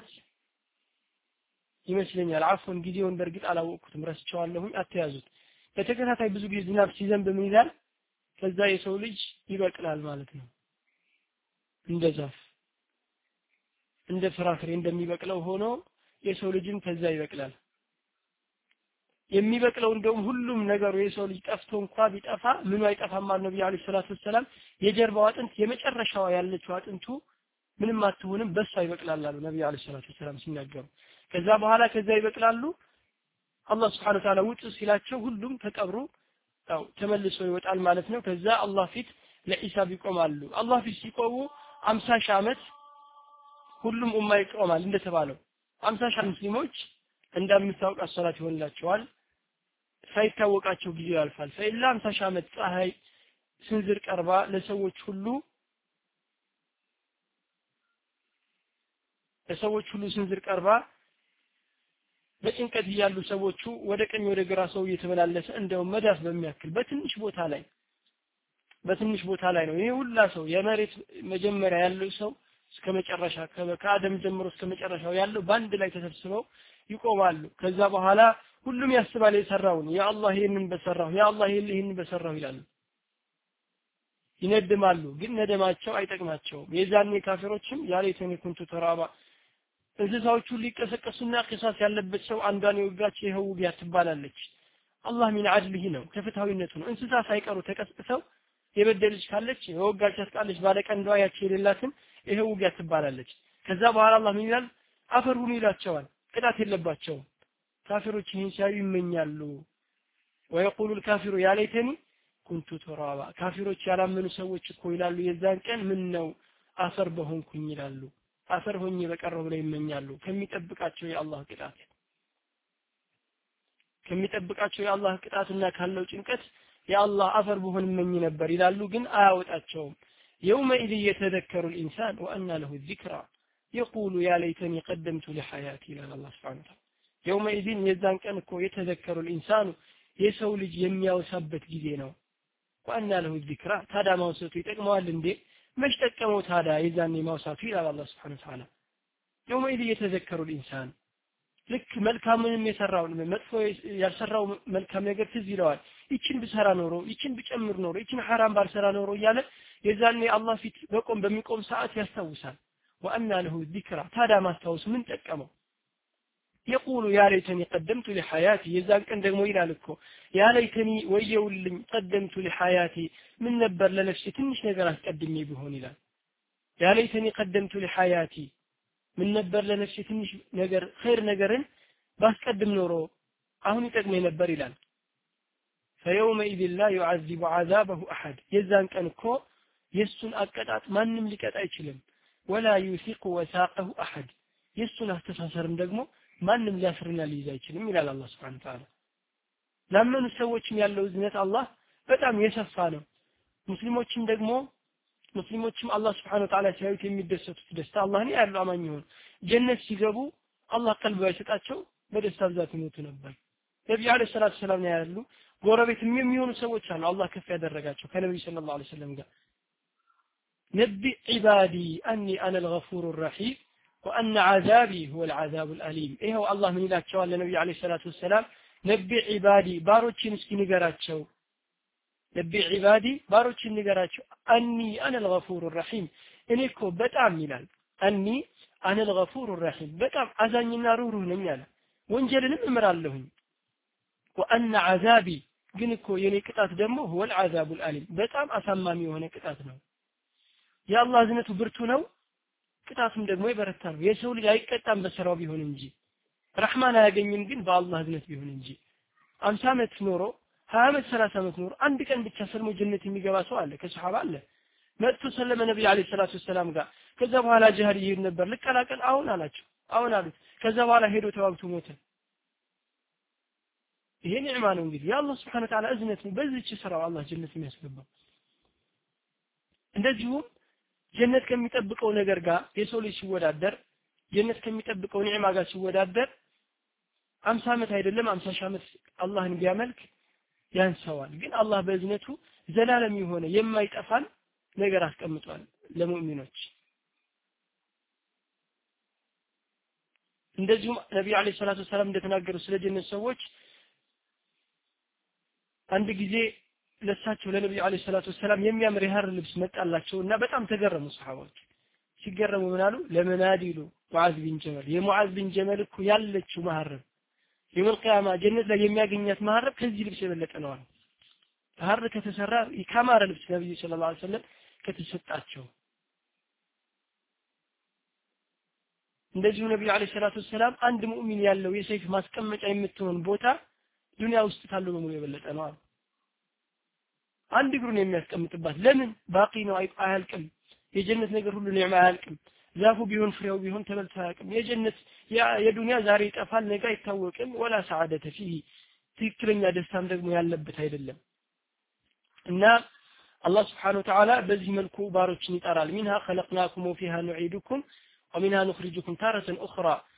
ይመስለኛል አፍን ጊዜውን በርግጥ አላወቅኩትም ረስቸዋለሁኝ አትያዙት በተከታታይ ብዙ ጊዜ ዝናብ ሲዘንብ ምን ይላል ከዛ የሰው ልጅ ይበቅላል ማለት ነው እንደ ዛፍ እንደ ፍራፍሬ እንደሚበቅለው ሆኖ የሰው ልጅም ከዛ ይበቅላል የሚበቅለው እንደውም ሁሉም ነገሩ የሰው ልጅ ጠፍቶ እንኳን ቢጠፋ ምኑ አይጠፋም ማለት ነብዩ አለይሂ ሰላቱ ሰላም የጀርባው አጥንት የመጨረሻው ያለችው አጥንቱ ምንም አትሆንም በሷ ይበቅላል አሉ ነብዩ አለይሂ ሰላቱ ሰላም ሲናገሩ ከዛ በኋላ ከዛ ይበቅላሉ አላህ Subhanahu Wa Ta'ala ውጡ ሲላቸው ሁሉም ተቀብሩ ያው ተመልሶ ይወጣል ማለት ነው ከዛ አላህ ፊት ለሂሳብ ይቆማሉ አላህ ፊት ሲቆሙ አምሳ ሺህ አመት ሁሉም ኡማ ይቆማል እንደተባለው አምሳ ሺህ ሙስሊሞች እንደምታውቁ አሰላት ይሆንላቸዋል ሳይታወቃቸው ጊዜ ያልፋል ፈኢላ አምሳ ሺህ አመት ፀሐይ ስንዝር ቀርባ ለሰዎች ሁሉ ለሰዎች ሁሉ ስንዝር ቀርባ በጭንቀት ያሉ ሰዎቹ ወደ ቀኝ ወደ ግራ ሰው እየተመላለሰ እንደው መዳፍ በሚያክል በትንሽ ቦታ ላይ በትንሽ ቦታ ላይ ነው ይሄ ሁላ ሰው የመሬት መጀመሪያ ያለው ሰው እስከ መጨረሻ ከአደም ጀምሮ እስከ መጨረሻው ያለው ባንድ ላይ ተሰብስበው ይቆማሉ ከዛ በኋላ ሁሉም ያስባል የሰራውን ያ አላህ ይሄንን በሰራው ያ አላህ ይሄንን በሰራው ይላሉ ይነድማሉ ግን ነደማቸው አይጠቅማቸውም የዛኔ ካፊሮችም ያለይተኒ ኩንቱ ተራባ እንስሳዎቹ ሊቀሰቀሱና ቂሳስ ያለበት ሰው አንዷን ይወጋች ይሄው ያትባላለች አላህ ምን አድልህ ነው ከፍታዊነቱ ነው እንስሳ ሳይቀሩ ተቀስቅሰው የበደልች ካለች የወጋቻት ካለች ባለቀንዷ ያቺ የሌላትን ይሄው ያትባላለች ከዛ በኋላ አላህ ምን ይላል አፈሩን ይላቸዋል ቅጣት የለባቸውም ካፊሮች ይህን ሲያዩ ይመኛሉ ويقول الكافر يا ليتني كنت ترابا ካፊሮች ያላመኑ ሰዎች እኮ ይላሉ የዛን ቀን ምን ነው አፈር በሆንኩኝ ይላሉ አፈር ሆኜ በቀረው ብለው ይመኛሉ ከሚጠብቃቸው የአላህ ቅጣት ከሚጠብቃቸው የአላህ ቅጣትና ካለው ጭንቀት የአላህ አፈር በሆን ይመኝ ነበር ይላሉ ግን አያወጣቸውም يومئذ يتذكر الإنسان وأن له الذكرى يقول يا ليتني قدمت لحياتي إلى الله سبحانه وتعالى يومئذ የዛን ቀን እኮ يتذكر الإنسان የሰው ልጅ የሚያወሳበት ጊዜ ነው وأن له الذكرى ታዲያ ማውሳቱ ይጠቅመዋል እንዴ مش تكمو هذا يزان موصف إلى الله سبحانه وتعالى يومئذ يتذكر الإنسان لك መልካም ምንም የሰራው መጥፎ ያልሰራው መልካም ነገር ትዝ ይለዋል ይችን ብሰራ ኖሮ ይችን ብጨምር ኖሮ ይችን حرام ባልሰራ ኖሮ እያለ የዛኔ አላህ ፊት በቆም በሚቆም ሰዓት ያስታውሳል وأن له الذكرى ታዲያ ማስታወስ ምን ጠቀመው يقول يا ليتني قدمت لحياتي يزان كان ደግሞ ይላል እኮ يا ليتني ወየውልኝ قدمت لحياتي ምን ነበር ለነፍሴ ትንሽ ነገር አስቀድሜ ቢሆን ይላል يا ليتني قدمت لحياتي ምን ነበር ለነፍሴ ትንሽ ነገር خير ነገርን ባስቀድም ኖሮ አሁን ይጠቅመኝ ነበር ይላል فيومئذ لا يعذب عذابه احد የዛን ቀን እኮ የሱን አቀጣጥ ማንም ሊቀጣ አይችልም ولا يثق وثاقه احد የሱን አስተሳሰርም ደግሞ ማንም ሊያስርና ሊይዝ አይችልም ይላል አላህ Subhanahu Wa Ta'ala ለምን ሰዎችም ያለው ዝነት አላህ በጣም የሰፋ ነው ሙስሊሞችም ደግሞ ሙስሊሞችም አላህ Subhanahu Wa Ta'ala ሲያዩት የሚደሰቱት ደስታ አላህን ያሉ አማኝ ይሆን ጀነት ሲገቡ አላህ ቀልብ ያሰጣቸው በደስታ ብዛት ይሞቱ ነበር ነብዩ አለይሂ ሰላቱ ሰላም ነው ያሉ ጎረቤት የሚሆኑ ሰዎች አሉ አላህ ከፍ ያደረጋቸው ከነብዩ ሰለላሁ ዐለይሂ ወሰለም ጋር ነቢ ዒባዲ አኒ አነ الغفور الرحيم وأن عذابي هو العذاب الأليم إيه هو الله من إله شوال النبي عليه الصلاة والسلام نبي عبادي باروتشي نسكي نقراتشو نبي عبادي باروتشي نقراتشو أني أنا الغفور الرحيم إنيكو بتعم ملال أني أنا الغفور الرحيم بتعم أزاني ناروره نميالا وانجل نمرال لهم وأن عذابي قنكو يني كتات دمه هو العذاب الأليم بتعم أسمامي هنا كتاتنا يا الله زنته برتونو ቅጣቱም ደግሞ ይበረታ ነው የሰው ልጅ አይቀጣም በሰራው ቢሆን እንጂ ረህማን አያገኝም ግን በአላህ ዝነት ቢሆን እንጂ አምሳ ዓመት ኖሮ ሀያ ዓመት ሰላሳ ዓመት ኖሮ አንድ ቀን ብቻ ሰልሞ ጀነት የሚገባ ሰው አለ ከሱሐባ አለ መጥቶ ሰለመ ነብዩ አለይሂ ሰላቱ ሰላም ጋር ከዛ በኋላ ጀሃድ ይሄድ ነበር ልቀላቀል አሁን አላቸው አሁን አሉት ከዛ በኋላ ሄዶ ተዋግቶ ሞተ ይሄ ኒዕማ ነው እንግዲህ የአላህ Subhanahu Wa Ta'ala እዝነት ነው በዚህች ስራው አላህ ጀነት የሚያስገባው እንደዚሁም ጀነት ከሚጠብቀው ነገር ጋር የሰው ልጅ ሲወዳደር ጀነት ከሚጠብቀው ኒዕማ ጋር ሲወዳደር አምሳ ዓመት አይደለም አምሳ ሺህ ዓመት አላህን ቢያመልክ ያንሰዋል ግን አላህ በእዝነቱ ዘላለም የሆነ የማይጠፋን ነገር አስቀምጧል ለሙእሚኖች እንደዚሁም ነብዩ አለይሂ ሰላቱ ሰላም እንደተናገሩ ስለ ጀነት ሰዎች አንድ ጊዜ ለሳቸው ለነብዩ አለይሂ ሰላቱ ሰላም የሚያምር የሐር ልብስ መጣላቸውና በጣም ተገረሙ ሱሐባዎች ሲገረሙ ምን አሉ ለመናዲሉ ሙዓዝ ቢን ጀበል የሙዓዝ ቢን ጀበል እኮ ያለችው ማህረብ የውል ቂያማ ጀነት ላይ የሚያገኛት ማህረብ ከዚህ ልብስ የበለጠ ነው አሉ ሐር ከተሰራ ይካማረ ልብስ ነብዩ ሰለላሁ ዐለይሂ ወሰለም ከተሰጣቸው እንደዚሁ ነብዩ አለይሂ ሰላቱ ሰላም አንድ ሙእሚን ያለው የሰይፍ ማስቀመጫ የምትሆን ቦታ ዱንያ ውስጥ ካለው በሙሉ የበለጠ ነው አሉ አንድ እግሩን የሚያስቀምጥባት ለምን ባቂ ነው አያልቅም የጀነት ነገር ሁሉ ኒዕማ አያልቅም ዛፉ ቢሆን ፍሬው ቢሆን ተበልቶ አያልቅም የጀነት የዱንያ ዛሬ ይጠፋል ነገ አይታወቅም ወላ ሰዓደተ ፊህ ትክክለኛ ደስታም ደግሞ ያለበት አይደለም እና አላህ Subhanahu Wa Ta'ala በዚህ መልኩ ባሮችን ይጠራል ሚንሃ خلقناكم وفيها نعيدكم ومنها نخرجكم تارة أخرى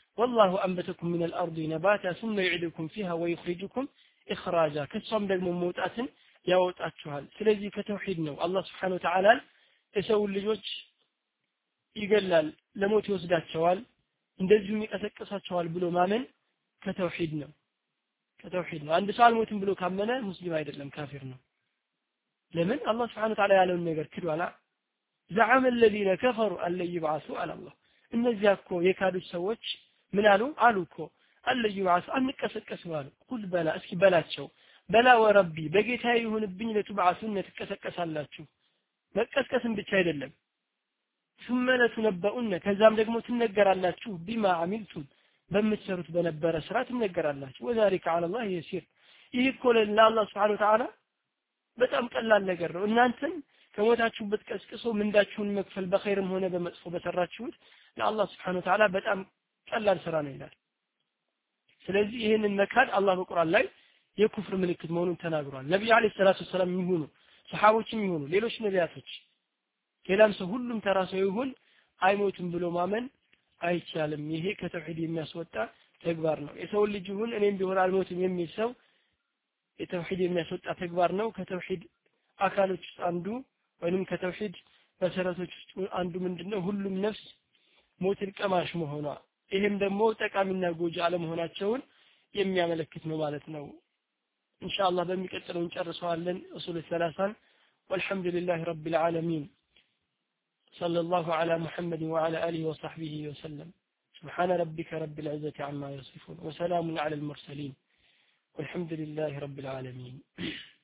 والله أنبتكم من الأرض نباتا ثم يعيدكم فيها ويخرجكم إخراجا كسام دغمو موطاتن ያወጣችኋል ስለዚህ ከተውሂድ ነው አላህ Subhanahu Wa Ta'ala የሰው ልጆች ይገላል ለሞት ይወስዳቸዋል እንደዚሁም ይቀሰቅሳቸዋል ብሎ ማመን ከተውሂድ ነው ከተውሂድ ነው አንድ ሰው አልሞትም ብሎ ካመነ ሙስሊም አይደለም ካፊር ነው ለምን አላህ Subhanahu Wa Ta'ala ያለውን ነገር ክዷላ زعم الذين كفروا أن يبعثوا على الله እነዚያ እኮ የካዱት ሰዎች ምን አሉ አሉ እኮ አለ ይባስ አንቀሰቀስ ባሉ ቁል በላ እስኪ በላቸው በላ ወረቢ በጌታዬ ይሁንብኝ ለተባሱን ተቀሰቀሳላችሁ መቀስቀስን ብቻ አይደለም ثم لتنبؤن ከዛም ደግሞ ትነገራላችሁ ቢማ አሚልቱም በምትሰሩት በነበረ ስራ ትነገራላችሁ وذلك على الله يسير ይህ እኮ ለአላህ Subhanahu Wa Ta'ala በጣም ቀላል ነገር ነው እናንተን ከሞታችሁበት ቀስቅሶ ምንዳችሁን መክፈል በኸይርም ሆነ በመጥፎ በሰራችሁት ለአላህ Subhanahu Wa Ta'ala በጣም ቀላል ስራ ነው ይላል ስለዚህ ይሄንን መካድ አላህ በቁርአን ላይ የኩፍር ምልክት መሆኑን ተናግሯል ነብዩ አለይሂ ሰላቱ ሰላም ይሁኑ ሰሃቦችም ይሁኑ ሌሎች ነቢያቶች ሌላም ሰው ሁሉም ተራሰው ይሁን አይሞትም ብሎ ማመን አይቻልም ይሄ ከተውሂድ የሚያስወጣ ተግባር ነው የሰው ልጅ ይሁን እኔም ቢሆን አልሞትም የሚል ሰው የተውሂድ የሚያስወጣ ተግባር ነው ከተውሂድ አካሎች ውስጥ አንዱ ወይንም ከተውሂድ መሰረቶች ውስጥ አንዱ ምንድነው ሁሉም ነፍስ ሞትን ቀማሽ መሆኗ ይሄም ደግሞ ጠቃሚና ጎጂ አለመሆናቸውን የሚያመለክት ነው ማለት ነው ኢንሻአላህ በሚቀጥለው እንጨርሰዋለን ኡሱል ሰላሳን والحمد لله رب العالمين صلى الله على محمد وعلى اله وصحبه وسلم سبحان ربك رب العزة عما يصفون وسلام على المرسلين والحمد لله رب العالمين